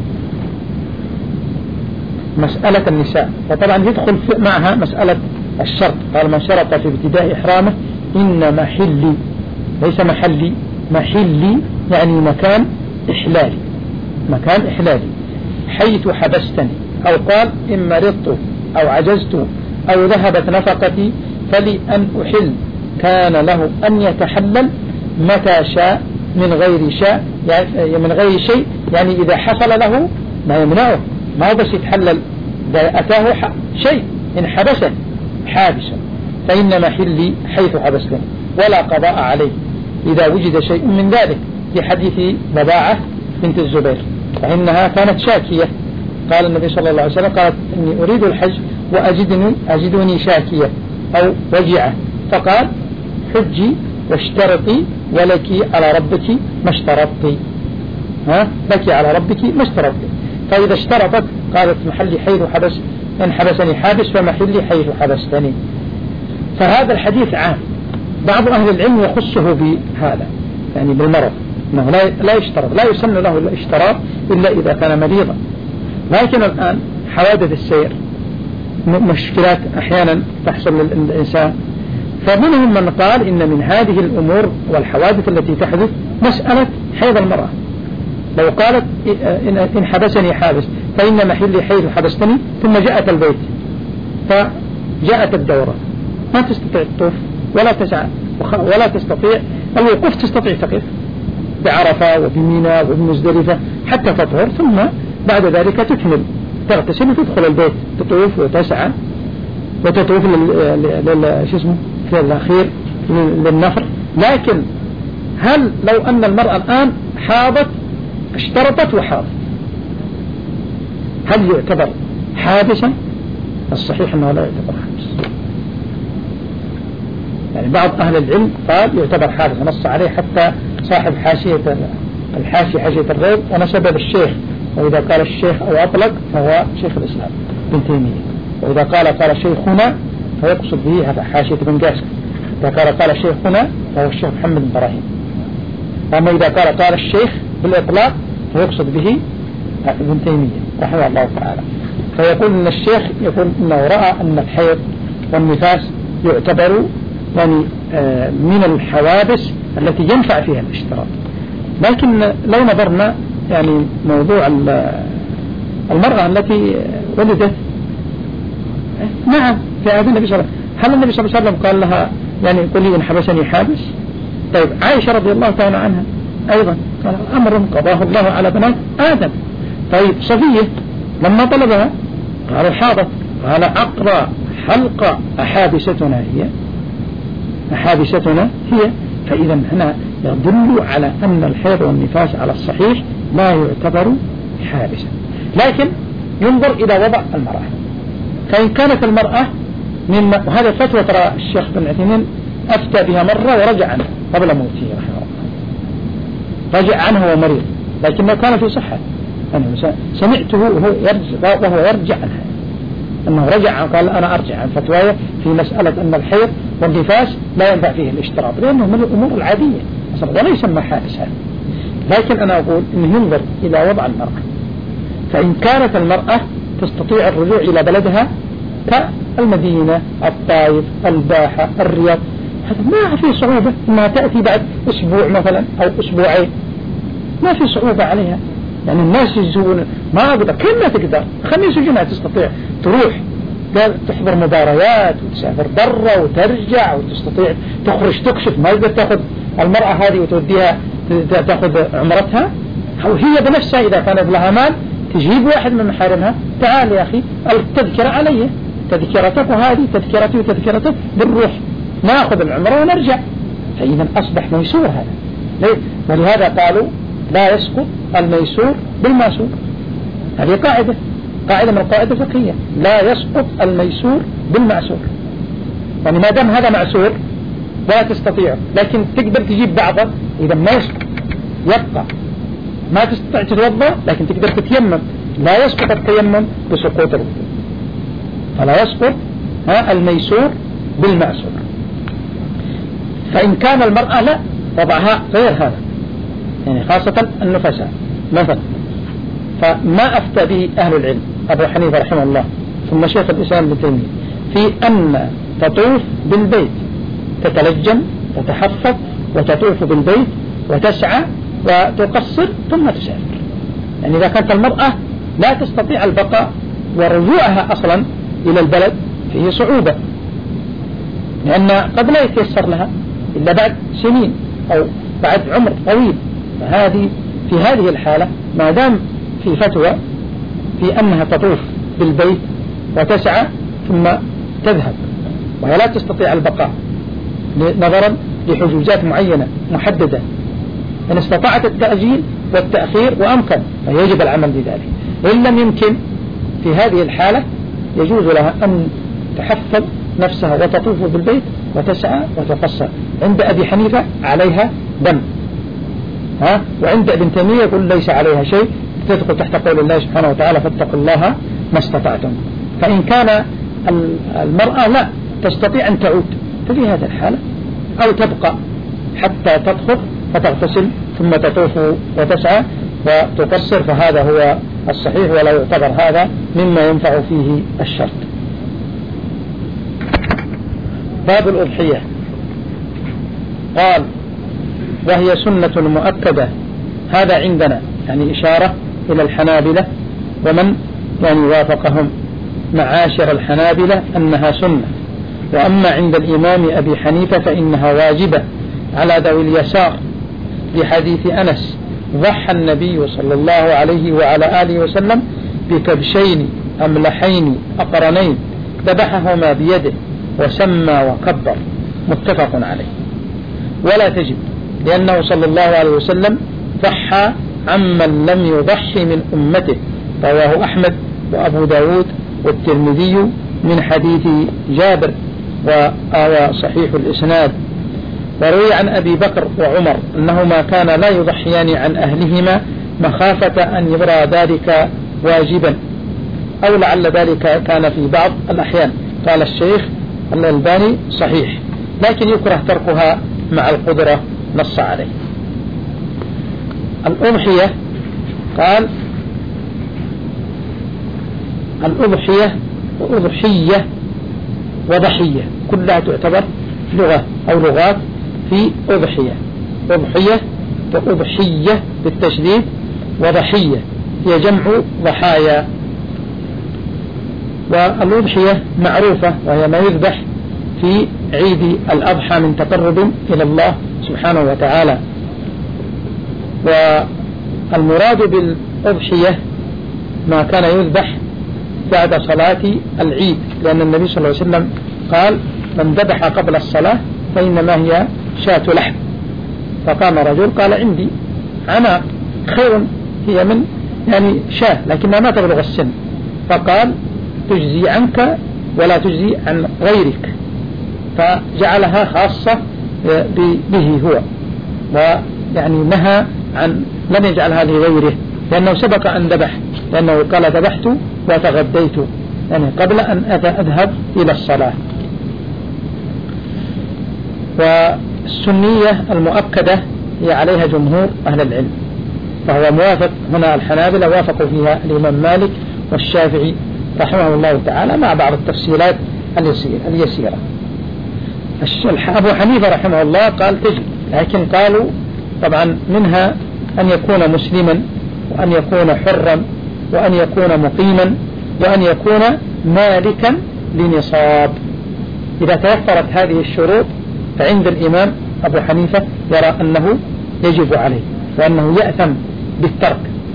مسألة النساء. وطبعا يدخل معها مسألة الشرط، قال من شرط في ابتداء إحرامه إن محلي ليس محلي، محلي يعني مكان إحلالي، مكان إحلالي حيث حبستني، أو قال إن مرضت أو عجزت أو ذهبت نفقتي فلي أن أحل، كان له أن يتحلل متى شاء من غير شاء يعني من غير شيء، يعني إذا حصل له ما يمنعه، ما بس يتحلل إذا أتاه شيء إن حبسه حابسا، فإن محلي حيث حبستني ولا قضاء عليه إذا وجد شيء من ذلك، في حديث بضاعة بنت الزبير فإنها كانت شاكية قال النبي صلى الله عليه وسلم قالت إني أريد الحج وأجدني أجدني شاكية أو وجعة، فقال حجي واشترطي ولك على ربك ما اشترطتي، ها لك على ربك ما اشترطتي. فإذا اشترطت قالت محلي حيث حبس، إن حبسني حابس فمحلي حيث حبستني. فهذا الحديث عام، بعض أهل العلم يخصه بهذا يعني بالمرض، أنه لا لا يشترط، لا يسن له الاشتراط إلا إذا كان مريضا. لكن الآن حوادث السير مشكلات أحيانا تحصل للإنسان، فمنهم من قال إن من هذه الأمور والحوادث التي تحدث مسألة حيض المرأة. لو قالت إن حبسني حابس فإن محلي حيث حبستني، ثم جاءت البيت فجاءت الدورة، ما تستطيع الطوف ولا تسعى ولا تستطيع الوقوف، تستطيع تقف بعرفة وبميناء وبمزدلفة حتى تطهر، ثم بعد ذلك تكمل تغتسل وتدخل البيت تطوف وتسعى وتطوف لل شو اسمه في الأخير للنفر. لكن هل لو أن المرأة الآن حاضت اشترطت وحاضت، هل يعتبر حابسا؟ الصحيح أنه لا يعتبر حابس. يعني بعض أهل العلم قال يعتبر حابس، نص عليه حتى صاحب حاشية الحاشية حاشية الريض ونسب بالشيخ، وإذا قال الشيخ أو أطلق فهو شيخ الإسلام ابن تيمية، وإذا قال قال شيخنا فيقصد به هذا حاشية بن قاسم، إذا قال قال شيخنا فهو الشيخ محمد بن إبراهيم. أما إذا قال قال الشيخ بالإطلاق فيقصد به ابن تيمية رحمه الله تعالى. فيقول أن الشيخ يقول أنه رأى أن الحيض والنفاس يعتبر يعني من الحوادث التي ينفع فيها الاشتراط. لكن لو نظرنا يعني موضوع المرأة التي ولدت، نعم في عهد النبي صلى الله عليه وسلم، هل النبي صلى الله عليه وسلم قال لها يعني قولي إن حبسني حابس؟ طيب عائشة رضي الله تعالى عنها أيضا قال أمر قضاه الله على بنات آدم. طيب صفية لما طلبها قالوا حاضت، قال أقرأ حلقة أحابستنا هي أحابستنا هي. فإذا هنا يدل على أن الحيض والنفاس على الصحيح لا يعتبر حابسا، لكن ينظر إلى وضع المرأة. فإن كانت المرأة من، وهذا الفتوى ترى الشيخ بن عثيمين أفتى بها مرة ورجع عنها قبل موته رحمه الله، رجع عنها ومريض لكنه كان في صحة. أنا سمعته وهو يرجع, وهو يرجع عنها، أنه رجع قال أنا أرجع عن فتوايا في مسألة أن الحيض والنفاس لا ينفع فيه الاشتراط لأنه من الأمور العادية ولا يسمى حابس هذا. لكن أنا أقول إنه ينظر إلى وضع المرأة، فإن كانت المرأة تستطيع الرجوع إلى بلدها كالمدينة الطائف الباحة الرياض، هذا ما في صعوبة إنها تأتي بعد أسبوع مثلا أو أسبوعين، ما في صعوبة عليها. يعني الناس يجون ما أقدر كم ما تقدر خميس وجمعة تستطيع تروح تحضر مباريات وتسافر برا وترجع وتستطيع تخرج تكشف، ما يقدر تأخذ المرأة هذه وتوديها تأخذ عمرتها، أو هي بنفسها إذا كانت لها مال تجيب واحد من محارمها، تعال يا أخي التذكرة علي، تذكرتك وهذه تذكرتي وتذكرتك بنروح ناخذ العمرة ونرجع. فإذا أصبح ميسور هذا. ولهذا قالوا لا يسقط الميسور بالماسور، هذه قاعدة قاعدة من القواعد الفقهية، لا يسقط الميسور بالمعسور. يعني ما دام هذا معسور لا تستطيع، لكن تقدر تجيب بعضه، إذا ما يسقط يبقى. ما تستطيع تتوضأ لكن تقدر تتيمم، لا يسقط التيمم بسقوط الوضوء. فلا يسقط ها الميسور بالمعسور. فإن كان المرأة لا وضعها غير هذا، يعني خاصة النفساء مثلا، فما أفتى به أهل العلم أبو حنيفة رحمه الله ثم شيخ الإسلام ابن تيمية في أن تطوف بالبيت، تتلجم وتحفظ وتطوف بالبيت وتسعى وتقصر ثم تسافر. يعني إذا كانت المرأة لا تستطيع البقاء ورجوعها أصلا إلى البلد فيه صعوبة، لأن قد لا يتيسر لها إلا بعد سنين أو بعد عمر طويل. فهذه في هذه الحالة ما دام في فتوى في أنها تطوف بالبيت وتسعى ثم تذهب وهي لا تستطيع البقاء نظرا لحجوزات معينة محددة، إن استطاعت التأجيل والتأخير وأمكن فيجب العمل بذلك. إن لم يمكن في هذه الحالة يجوز لها أن تحفظ نفسها وتطوف بالبيت وتسعى وتقصر. عند أبي حنيفة عليها دم، ها، وعند ابن تيمية يقول ليس عليها شيء، تدخل تحت قول الله سبحانه وتعالى فاتقوا الله ما استطعتم. فإن كان المرأة لا تستطيع أن تعود ففي هذه الحالة أو تبقى حتى تطهر فتغتسل ثم تطوف وتسعى وتقصر، فهذا هو الصحيح ولا يعتبر هذا مما ينفع فيه الشرط. باب الأضحية قال وهي سنة مؤكدة، هذا عندنا يعني إشارة إلى الحنابلة ومن يعني وافقهم معاشر الحنابلة أنها سنة، وأما عند الإمام أبي حنيفة فإنها واجبة على ذوي اليسار لحديث أنس ضحى النبي صلى الله عليه وعلى آله وسلم بكبشين أملحين أقرنين ذبحهما بيده وسمى وكبر، متفق عليه. ولا تجب لأنه صلى الله عليه وسلم ضحى عمن لم يضحي من أمته، رواه أحمد وأبو داود والترمذي من حديث جابر وهو صحيح الإسناد. وروي عن أبي بكر وعمر أنهما كانا لا يضحيان عن أهلهما مخافة أن يرى ذلك واجبا، أو لعل ذلك كان في بعض الأحيان. قال الشيخ الألباني صحيح، لكن يكره تركها مع القدرة، نص عليه. الأضحية قال الأضحية وأضحية وضحية كلها تعتبر لغة أو لغات في أضحية. أضحية وأضحية بالتشديد، وضحية هي جمع ضحايا. والأضحية معروفة وهي ما يذبح في عيد الأضحى من تقرب إلى الله سبحانه وتعالى. والمراد بالأضحية ما كان يذبح بعد صلاة العيد، لأن النبي صلى الله عليه وسلم قال من ذبح قبل الصلاة فإنما هي شاة لحم. فقام رجل قال عندي عناق خير، هي من يعني شاة لكنها ما تبلغ السن، فقال تجزي عنك ولا تجزي عن غيرك، فجعلها خاصة به هو، ويعني نهى عن لم يجعلها لغيره لأنه سبق أن ذبح، لأنه قال ذبحت وتغديت يعني قبل أن أذهب إلى الصلاة. والسنية المؤكدة هي عليها جمهور أهل العلم، فهو موافق هنا الحنابلة وافقوا فيها الإمام مالك والشافعي رحمه الله تعالى مع بعض التفصيلات اليسيرة. أبو حنيفة رحمه الله قال تجب، لكن قالوا طبعا منها أن يكون مسلما، وأن يكون حرا، وأن يكون مقيما، وأن يكون مالكا لنصاب. إذا توفرت هذه الشروط فعند الإمام أبو حنيفة يرى أنه يجب عليه وأنه يأثم بالترك،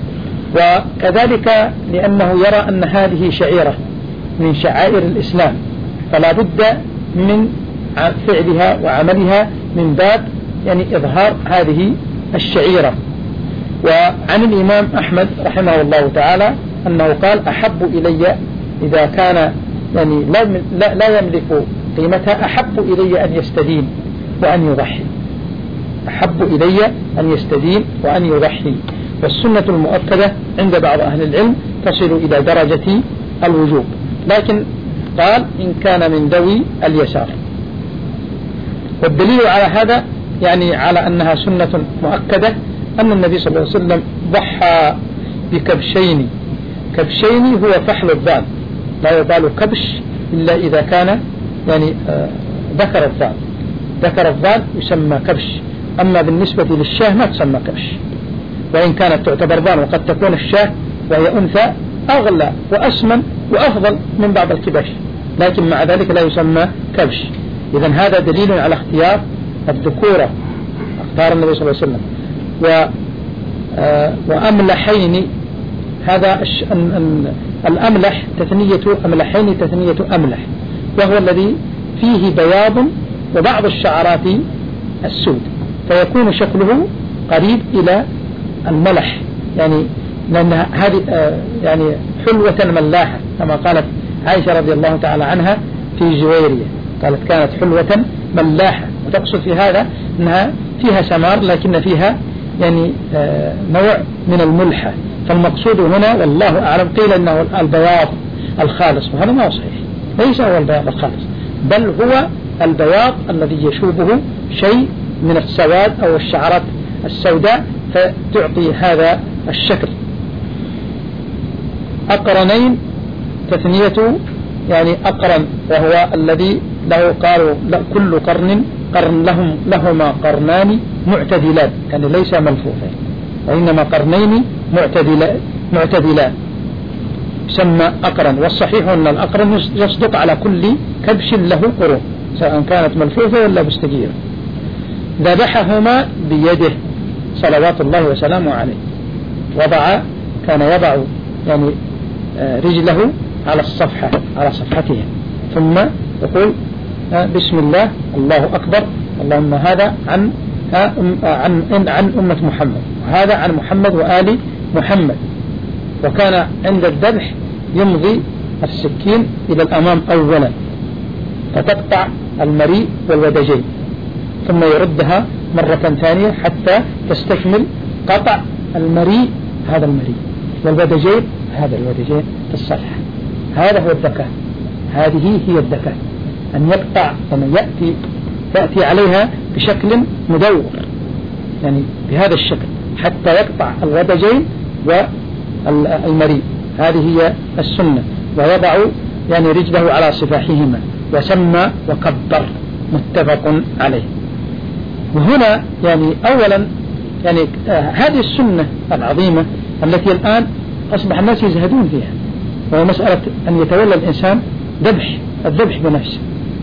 وكذلك لأنه يرى أن هذه شعيرة من شعائر الإسلام، فلا بد من فعلها وعملها من باب يعني إظهار هذه الشعيرة. وعن الإمام أحمد رحمه الله تعالى أنه قال أحب إلي إذا كان يعني لا, لا يملك قيمتها أحب إلي أن يستدين وأن يضحي، أحب إلي أن يستدين وأن يضحي. والسنة المؤكدة عند بعض أهل العلم تصل إلى درجة الوجوب، لكن قال إن كان من ذوي اليسار. والدليل على هذا يعني على أنها سنة مؤكدة أن النبي صلى الله عليه وسلم ضحى بكبشين. كبشين هو فحل الضال، لا يضال كبش إلا إذا كان يعني آه ذكر الضال، ذكر الضال يسمى كبش، أما بالنسبة للشاه ما تسمى كبش، وإن كانت تعتبر ضال، وقد تكون الشاه وهي أنثى أغلى وأسمن وأفضل من بعض الكبش، لكن مع ذلك لا يسمى كبش. إذن هذا دليل على اختيار الذكورة، اختار النبي صلى الله عليه وسلم. و وأملحين، هذا الأملح تثنية أملحين تثنية أملح، وهو الذي فيه بياض وبعض الشعرات السود، فيكون شكله قريب إلى الملح، يعني لأن هذه يعني حلوة ملاحة كما قالت عائشة رضي الله تعالى عنها في جويرية، قالت كانت حلوة ملاحة، وتقصد في هذا أنها فيها سمار لكن فيها يعني نوع من الملحة. فالمقصود هنا والله أعلم قيل أنه البياض الخالص، وهذا ما هو صحيح، ليس هو البياض الخالص، بل هو البياض الذي يشوبه شيء من السواد أو الشعرات السوداء فتعطي هذا الشكل. أقرنين تثنية يعني أقرن، وهو الذي له قالوا كل قرن قرن لهم لهما قرنان معتدلان، يعني ليس ملفوفين وإنما قرنين معتدلان معتدلان يسمى أقرن. والصحيح أن الأقرن يصدق على كل كبش له قرون سواء كانت ملفوفة ولا مستديرة. ذبحهما بيده صلوات الله وسلامه عليه، وضع كان يضع يعني رجله على الصفحة على صفحتها ثم يقول بسم الله الله أكبر، اللهم هذا عن عن عن أمة محمد وهذا عن محمد وآل محمد. وكان عند الذبح يمضي السكين إلى الأمام أولا فتقطع المريء والودجين ثم يردها مرة ثانية حتى تستكمل قطع المريء هذا المريء والودجين هذا الودجين في الصفحة. هذا هو الذكاء، هذه هي الذكاء، أن يقطع ومن يأتي تأتي عليها بشكل مدور يعني بهذا الشكل حتى يقطع الودجين والمريء، هذه هي السنة. ويضع يعني رجله على صفاحهما وسمى وكبر متفق عليه. وهنا يعني أولا يعني آه هذه السنة العظيمة التي الآن أصبح الناس يزهدون فيها، وهي مسألة أن يتولى الإنسان ذبح الذبح بنفسه،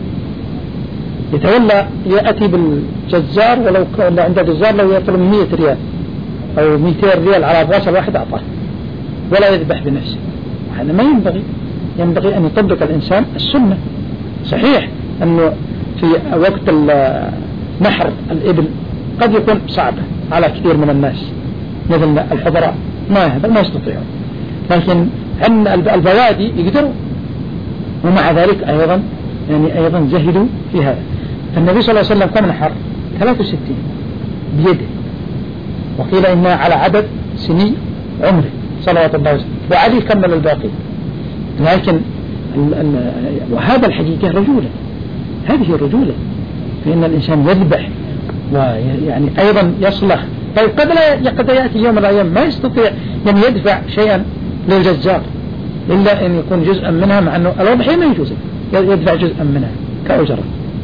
يتولى يأتي بالجزار ولو كان عند الجزار لو يطلب مئة ريال أو مئتين ريال على براس الواحد أعطاه ولا يذبح بنفسه. هذا ما ينبغي، ينبغي أن يطبق الإنسان السنة. صحيح أنه في وقت نحر الإبل قد يكون صعبة على كثير من الناس مثل الحضراء ما هذا ما يستطيعون، لكن عن البوادي يقدروا، ومع ذلك أيضا يعني أيضا زهدوا في هذا. فالنبي صلى الله عليه وسلم كم نحر؟ ثلاثة وستين بيده، وقيل إنها على عدد سني عمره صلوات الله وسلم، وعلي كمل الباقي. لكن ال ال وهذا الحقيقة رجولة، هذه الرجولة، فإن الإنسان يذبح ويعني أيضا يصلح. طيب قد لا قد يأتي يوم من الأيام ما يستطيع يعني يدفع شيئا للجزار إلا أن يكون جزءا منها، مع أنه الأضحية ما يجوز يدفع جزءا منها كأجرة.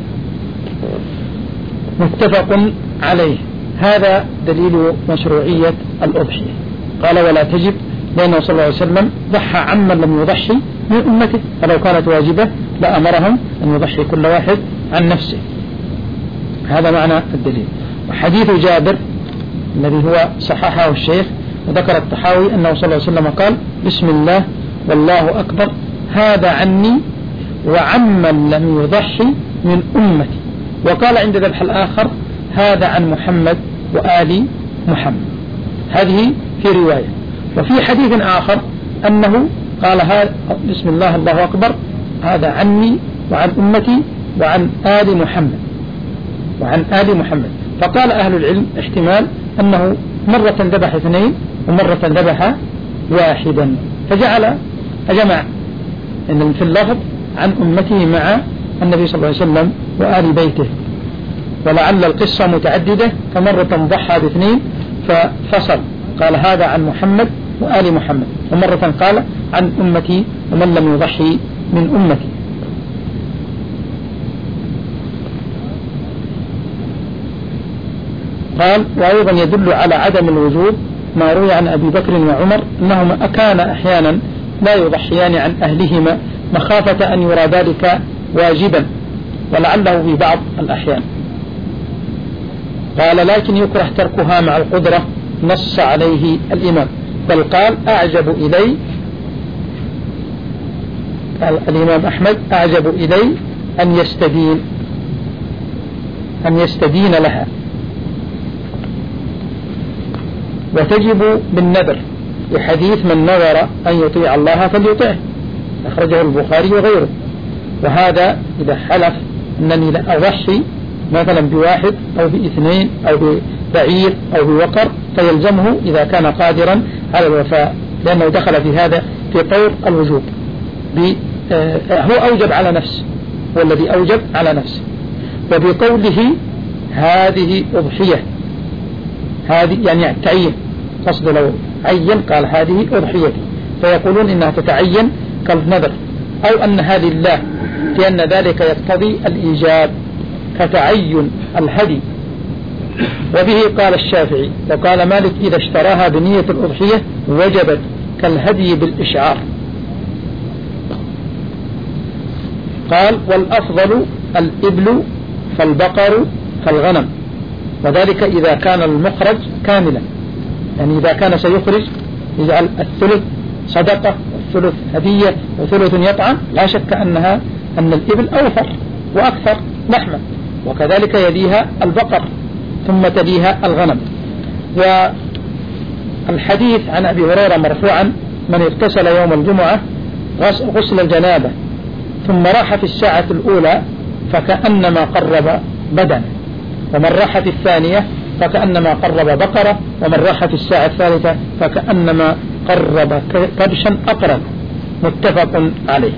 متفق عليه. هذا دليل مشروعية الأضحية. قال ولا تجب، لأنه صلى الله عليه وسلم ضحى عمن لم يضحي من أمته، فلو كانت واجبة لأمرهم أن يضحي كل واحد عن نفسه. هذا معنى الدليل. وحديث جابر الذي هو صححه الشيخ وذكر الطحاوي أنه صلى الله عليه وسلم قال بسم الله والله أكبر هذا عني وعمن لم يضحي من أمتي. وقال عند ذبح الآخر هذا عن محمد وآل محمد. هذه في رواية. وفي حديث آخر أنه قال هذا بسم الله الله أكبر هذا عني وعن أمتي وعن آل محمد وعن آل محمد. فقال أهل العلم احتمال أنه مرة ذبح اثنين ومرة ذبح واحدا، فجعل فجمع إن في اللفظ عن أمته مع النبي صلى الله عليه وسلم وآل بيته. ولعل القصة متعددة، فمرة ضحى باثنين ففصل قال هذا عن محمد وآل محمد، ومرة قال عن أمتي ومن لم يضحي من أمتي. قال وأيضا يدل على عدم الوجوب ما روي عن أبي بكر وعمر أنهما كان أحيانا لا يضحيان عن أهلهما مخافة أن يرى ذلك واجبا، ولعله في بعض الأحيان. قال لكن يكره تركها مع القدرة، نص عليه الإمام، بل قال أعجب إلي قال الإمام أحمد أعجب إلي أن يستدين أن يستدين لها. وتجب بالنذر، بحديث من نظر أن يطيع الله فليطيعه، أخرجه البخاري وغيره. وهذا إذا حلف أنني لا أضحي مثلا بواحد أو باثنين أو ببعير أو بوقر فيلزمه إذا كان قادرا على الوفاء، لأنه دخل في هذا في طور الوجوب. هو أوجب على نفسه، هو الذي أوجب على نفسه. وبقوله هذه أضحية، هذه يعني تعين، قصد لو عين قال هذه أضحيتي، فيقولون إنها تتعين كالنذر، أو أنها لله، لأن ذلك يقتضي الإيجاب كتعين الهدي. وبه قال الشافعي وقال مالك إذا اشتراها بنية الأضحية وجبت كالهدي بالإشعار. قال والأفضل الإبل فالبقر فالغنم، وذلك إذا كان المخرج كاملا، يعني إذا كان سيخرج يجعل الثلث صدقة والثلث هدية وثلث يطعم، لا شك أنها أن الإبل أوفر وأكثر لحما، وكذلك يليها البقر ثم تليها الغنم. والحديث عن أبي هريرة مرفوعا من اغتسل يوم الجمعة غسل الجنابة ثم راح في الساعة الأولى فكأنما قرب بدنه، ومن راح في الثانية فكأنما قرب بقرة، ومن راح في الساعة الثالثة فكأنما قرب كبشا أقرن، متفق عليه.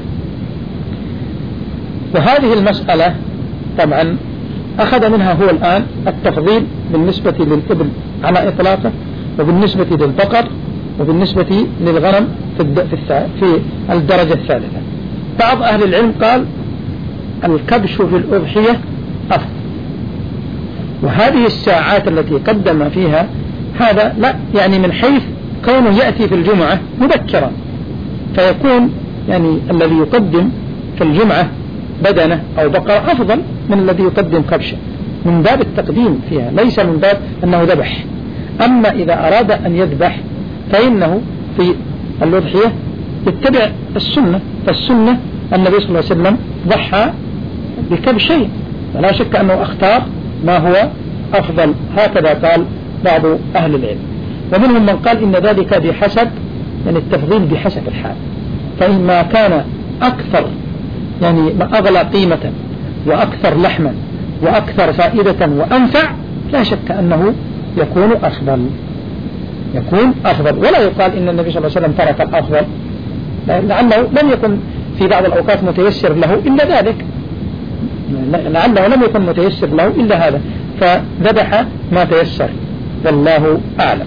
وهذه المسألة طبعا أخذ منها هو الآن التفضيل بالنسبة للإبل على إطلاقه، وبالنسبة للبقر، وبالنسبة للغنم في الدرجة الثالثة. بعض أهل العلم قال الكبش في الأضحية أفضل، وهذه الساعات التي قدم فيها هذا لا يعني من حيث كونه يأتي في الجمعة مبكرا، فيكون يعني الذي يقدم في الجمعة بدنه أو بقرة أفضل من الذي يقدم كبشة، من باب التقديم فيها، ليس من باب أنه ذبح. أما إذا أراد أن يذبح فإنه في الأضحية يتبع السنة، فالسنة النبي صلى الله عليه وسلم ضحى بكبشين، ولا شك أنه اختار ما هو أفضل، هكذا قال بعض أهل العلم. ومنهم من قال إن ذلك بحسب يعني التفضيل بحسب الحال، فإما كان أكثر يعني أغلى قيمة وأكثر لحما وأكثر فائدة وأنفع لا شك أنه يكون أفضل، يكون أفضل. ولا يقال إن النبي صلى الله عليه وسلم ترك الأفضل، لعله لم يكن في بعض الأوقات متيسر له إلا ذلك، لعله لم يكن متيسر له إلا هذا، فذبح ما تيسر، والله أعلم.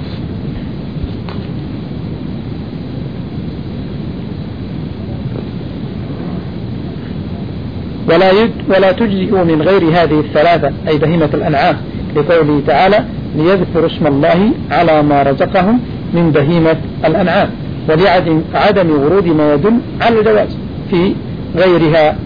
ولا ولا تجزئ من غير هذه الثلاثة أي بهيمة الأنعام، لقوله تعالى ليذكروا اسم الله على ما رزقهم من بهيمة الأنعام، ولعدم عدم ورود ما يدل على الجواز في غيرها.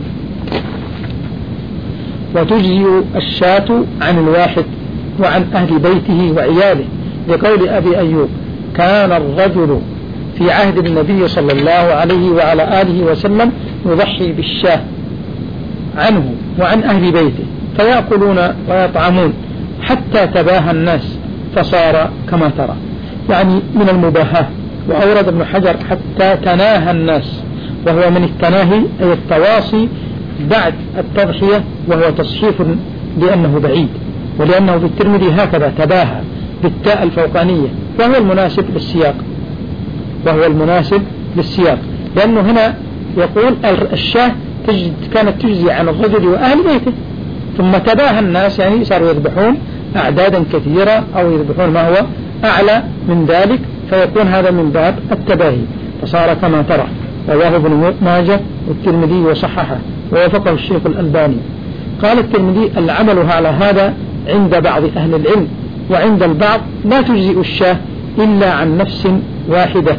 وتجزئ الشاة عن الواحد وعن أهل بيته وعياله، لقول أبي أيوب كان الرجل في عهد النبي صلى الله عليه وعلى آله وسلم يضحي بالشاة عنه وعن أهل بيته فيأكلون ويطعمون حتى تباهى الناس فصار كما ترى، يعني من المباهاة. وأورد ابن حجر حتى تناهى الناس، وهو من التناهي أي التواصي بعد التضحية، وهو تصحيف لأنه بعيد، ولأنه في الترمذي هكذا تباهى بالتاء الفوقانية، وهو المناسب للسياق، وهو المناسب للسياق لأنه هنا يقول الشاه كانت تجزي عن الرجل وأهل بيته، ثم تباهى الناس يعني صاروا يذبحون أعدادا كثيرة أو يذبحون ما هو أعلى من ذلك، فيكون هذا من باب التباهي، فصار كما ترى. رواه ابن ماجه والترمذي وصححه ووافقه الشيخ الألباني. قال الترمذي العمل على هذا عند بعض أهل العلم، وعند البعض لا تجزئ الشاه إلا عن نفس واحدة،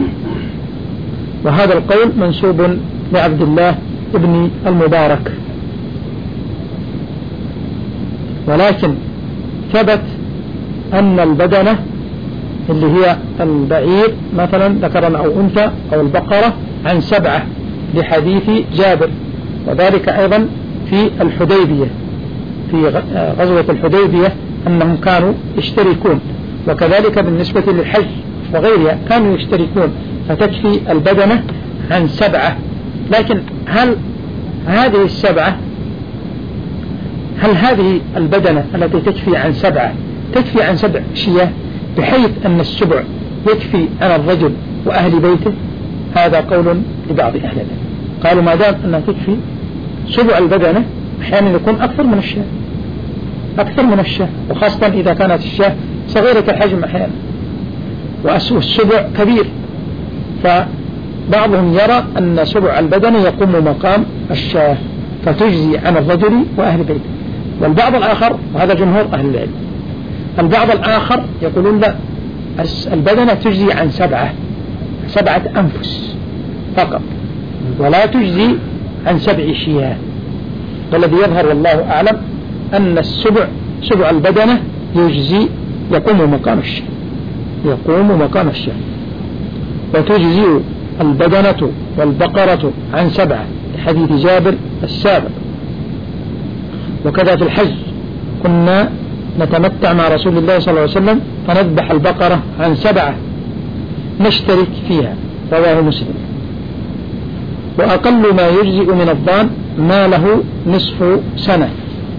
وهذا القول منسوب لعبد الله ابن المبارك. ولكن ثبت أن البدنة اللي هي البعير مثلا ذكرا أو أنثى أو البقرة عن سبعة لحديث جابر، وذلك أيضا في الحديبية، في غزوة الحديبية أنهم كانوا يشتركون، وكذلك بالنسبة للحج وغيرها كانوا يشتركون فتكفي البدنة عن سبعة. لكن هل هذه السبعة هل هذه البدنة التي تكفي عن سبعة تكفي عن سبع شياه بحيث أن السبع يكفي عن الرجل وأهل بيته؟ هذا قول لبعض أهل العلم، قالوا ما دام أنها تكفي سبع البدنة أحيانا يكون أكثر من الشاه أكثر من الشاه وخاصة إذا كانت الشاه صغيرة الحجم أحيانا والسبع كبير، فبعضهم يرى أن سبع البدنة يقوم مقام الشاه فتجزي عن الرجل وأهل بيته. والبعض الآخر وهذا جمهور أهل العلم، البعض الآخر يقولون لا، البدنة تجزي عن سبعة سبعة أنفس فقط ولا تجزي عن سبع شياه. والذي يظهر والله أعلم أن السبع سبع البدنة يجزي يقوم مقام الشاه يقوم مقام الشاه وتجزي البدنة والبقرة عن سبعة لحديث جابر السابق. وكذا في الحج كنا نتمتع مع رسول الله صلى الله عليه وسلم فنذبح البقرة عن سبعة نشترك فيها، رواه مسلم. وأقل ما يجزئ من الضان ما له نصف سنة،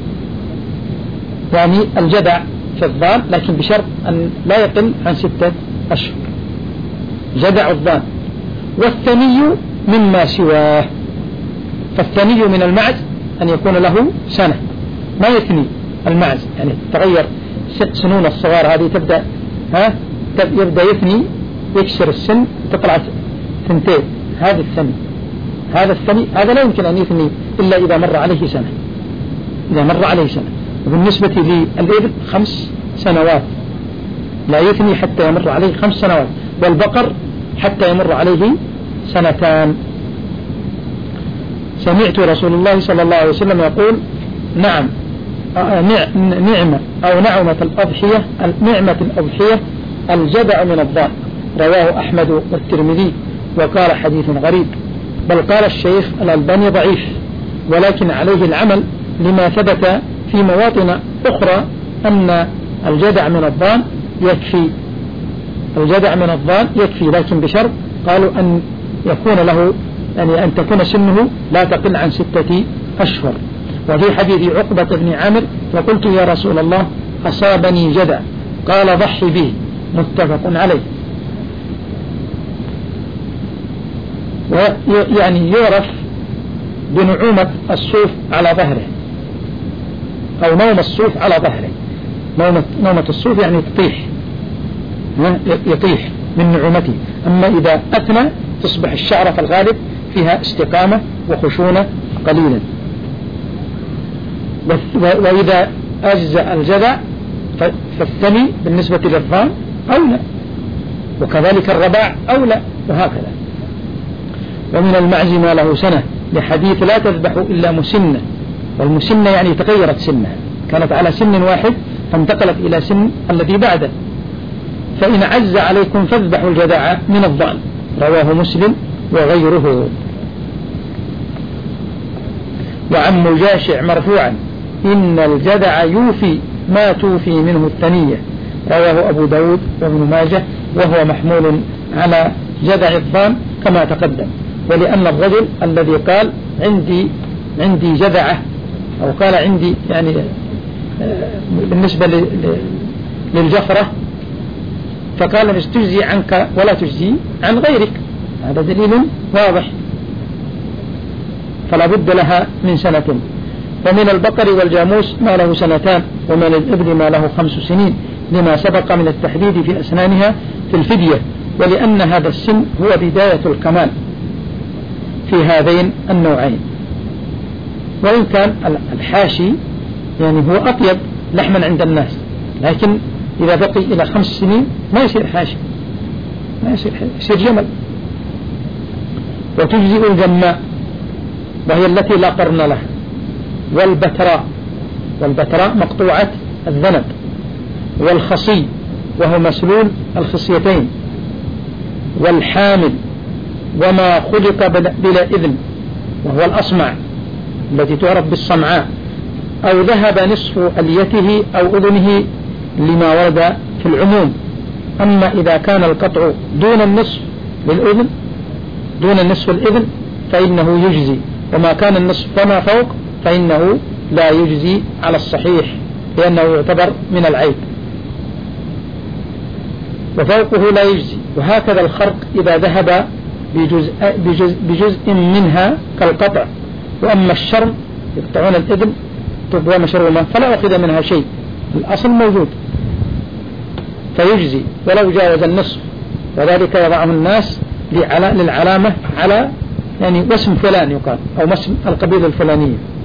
يعني الجدع في الضان لكن بشرط أن لا يقل عن ستة أشهر جدع الضان. والثني مما سواه، فالثني من المعز أن يكون له سنة، ما يثني المعز يعني تغير سنون الصغار هذه تبدأ ها يبدأ يثني يكسر السن تطلع ثنتين، هذا الثني هذا الثني هذا لا يمكن أن يثني إلا إذا مر عليه سنة إذا مر عليه سنة. وبالنسبة للإبل خمس سنوات لا يثني حتى يمر عليه خمس سنوات، والبقر حتى يمر عليه سنتان. سمعت رسول الله صلى الله عليه وسلم يقول نعم نعمة أو نعمة الأضحية نعمة الأضحية الجدع من الضان، رواه أحمد والترمذي وقال حديث غريب. بل قال الشيخ الألباني ضعيف، ولكن عليه العمل لما ثبت في مواطن أخرى أن الجدع من الضان يكفي الجدع من الضان يكفي لكن بشرط قالوا أن يكون له يعني أن تكون سنه لا تقل عن ستة أشهر. وفي حديث عقبة بن عامر فقلت يا رسول الله أصابني جدع قال ضحي به، متفق عليه. ويعني يعرف بنعومة الصوف على ظهره أو نوم الصوف على ظهره. نومة, نومة الصوف يعني تطيح يطيح من نعومته. أما إذا أثنى تصبح الشعر في الغالب فيها استقامة وخشونة قليلا. وإذا أجزأ الجدع فالثني بالنسبة للضان أولى، وكذلك الرباع أولى، وهكذا. ومن المعز ما له سنة لحديث لا تذبح إلا مسنة، والمسنة يعني تغيرت سنة، كانت على سن واحد فانتقلت إلى سن الذي بعده. فإن عز عليكم فاذبحوا الجدع من الضأن، رواه مسلم وغيره. وعن مجاشع مرفوعا إن الجدع يوفي ما توفي منه الثنية، رواه أبو داود وابن ماجه، وهو محمول على جدع الضان كما تقدم. ولأن الرجل الذي قال عندي عندي جدعة أو قال عندي يعني بالنسبة للجفرة فقال مش تجزي عنك ولا تجزي عن غيرك، هذا دليل واضح، فلا بد لها من سنة. ومن البقر والجاموس ما له سنتان، ومن الإبل ما له خمس سنين، لما سبق من التحديد في أسنانها في الفدية، ولأن هذا السن هو بداية الكمال في هذين النوعين. وإن كان الحاشي يعني هو أطيب لحما عند الناس، لكن إذا بقي إلى خمس سنين ما يصير حاشي، ما يصير حاشي، يصير جمل. وتجزئ الجماء وهي التي لا قرن لها، والبتراء والبتراء مقطوعة الذنب، والخصي وهو مسلول الخصيتين، والحامل، وما خلق بلا إذن وهو الأصمع التي تعرف بالصمعاء، أو ذهب نصف أليته أو أذنه لما ورد في العموم، أما إذا كان القطع دون النصف للأذن دون النصف الإذن فإنه يجزي، وما كان النصف وما فوق فإنه لا يجزي على الصحيح لأنه يعتبر من العيب، وفوقه لا يجزي. وهكذا الخرق إذا ذهب بجزء, بجزء, بجزء منها كالقطع. وأما الشرم يقطعون الإذن تبوى مشرومة فلا أخذ منها شيء، الأصل موجود فيجزي ولو جاوز النصف، وذلك يضعه الناس للعلامة على يعني واسم فلان يقال أو اسم القبيلة الفلانية.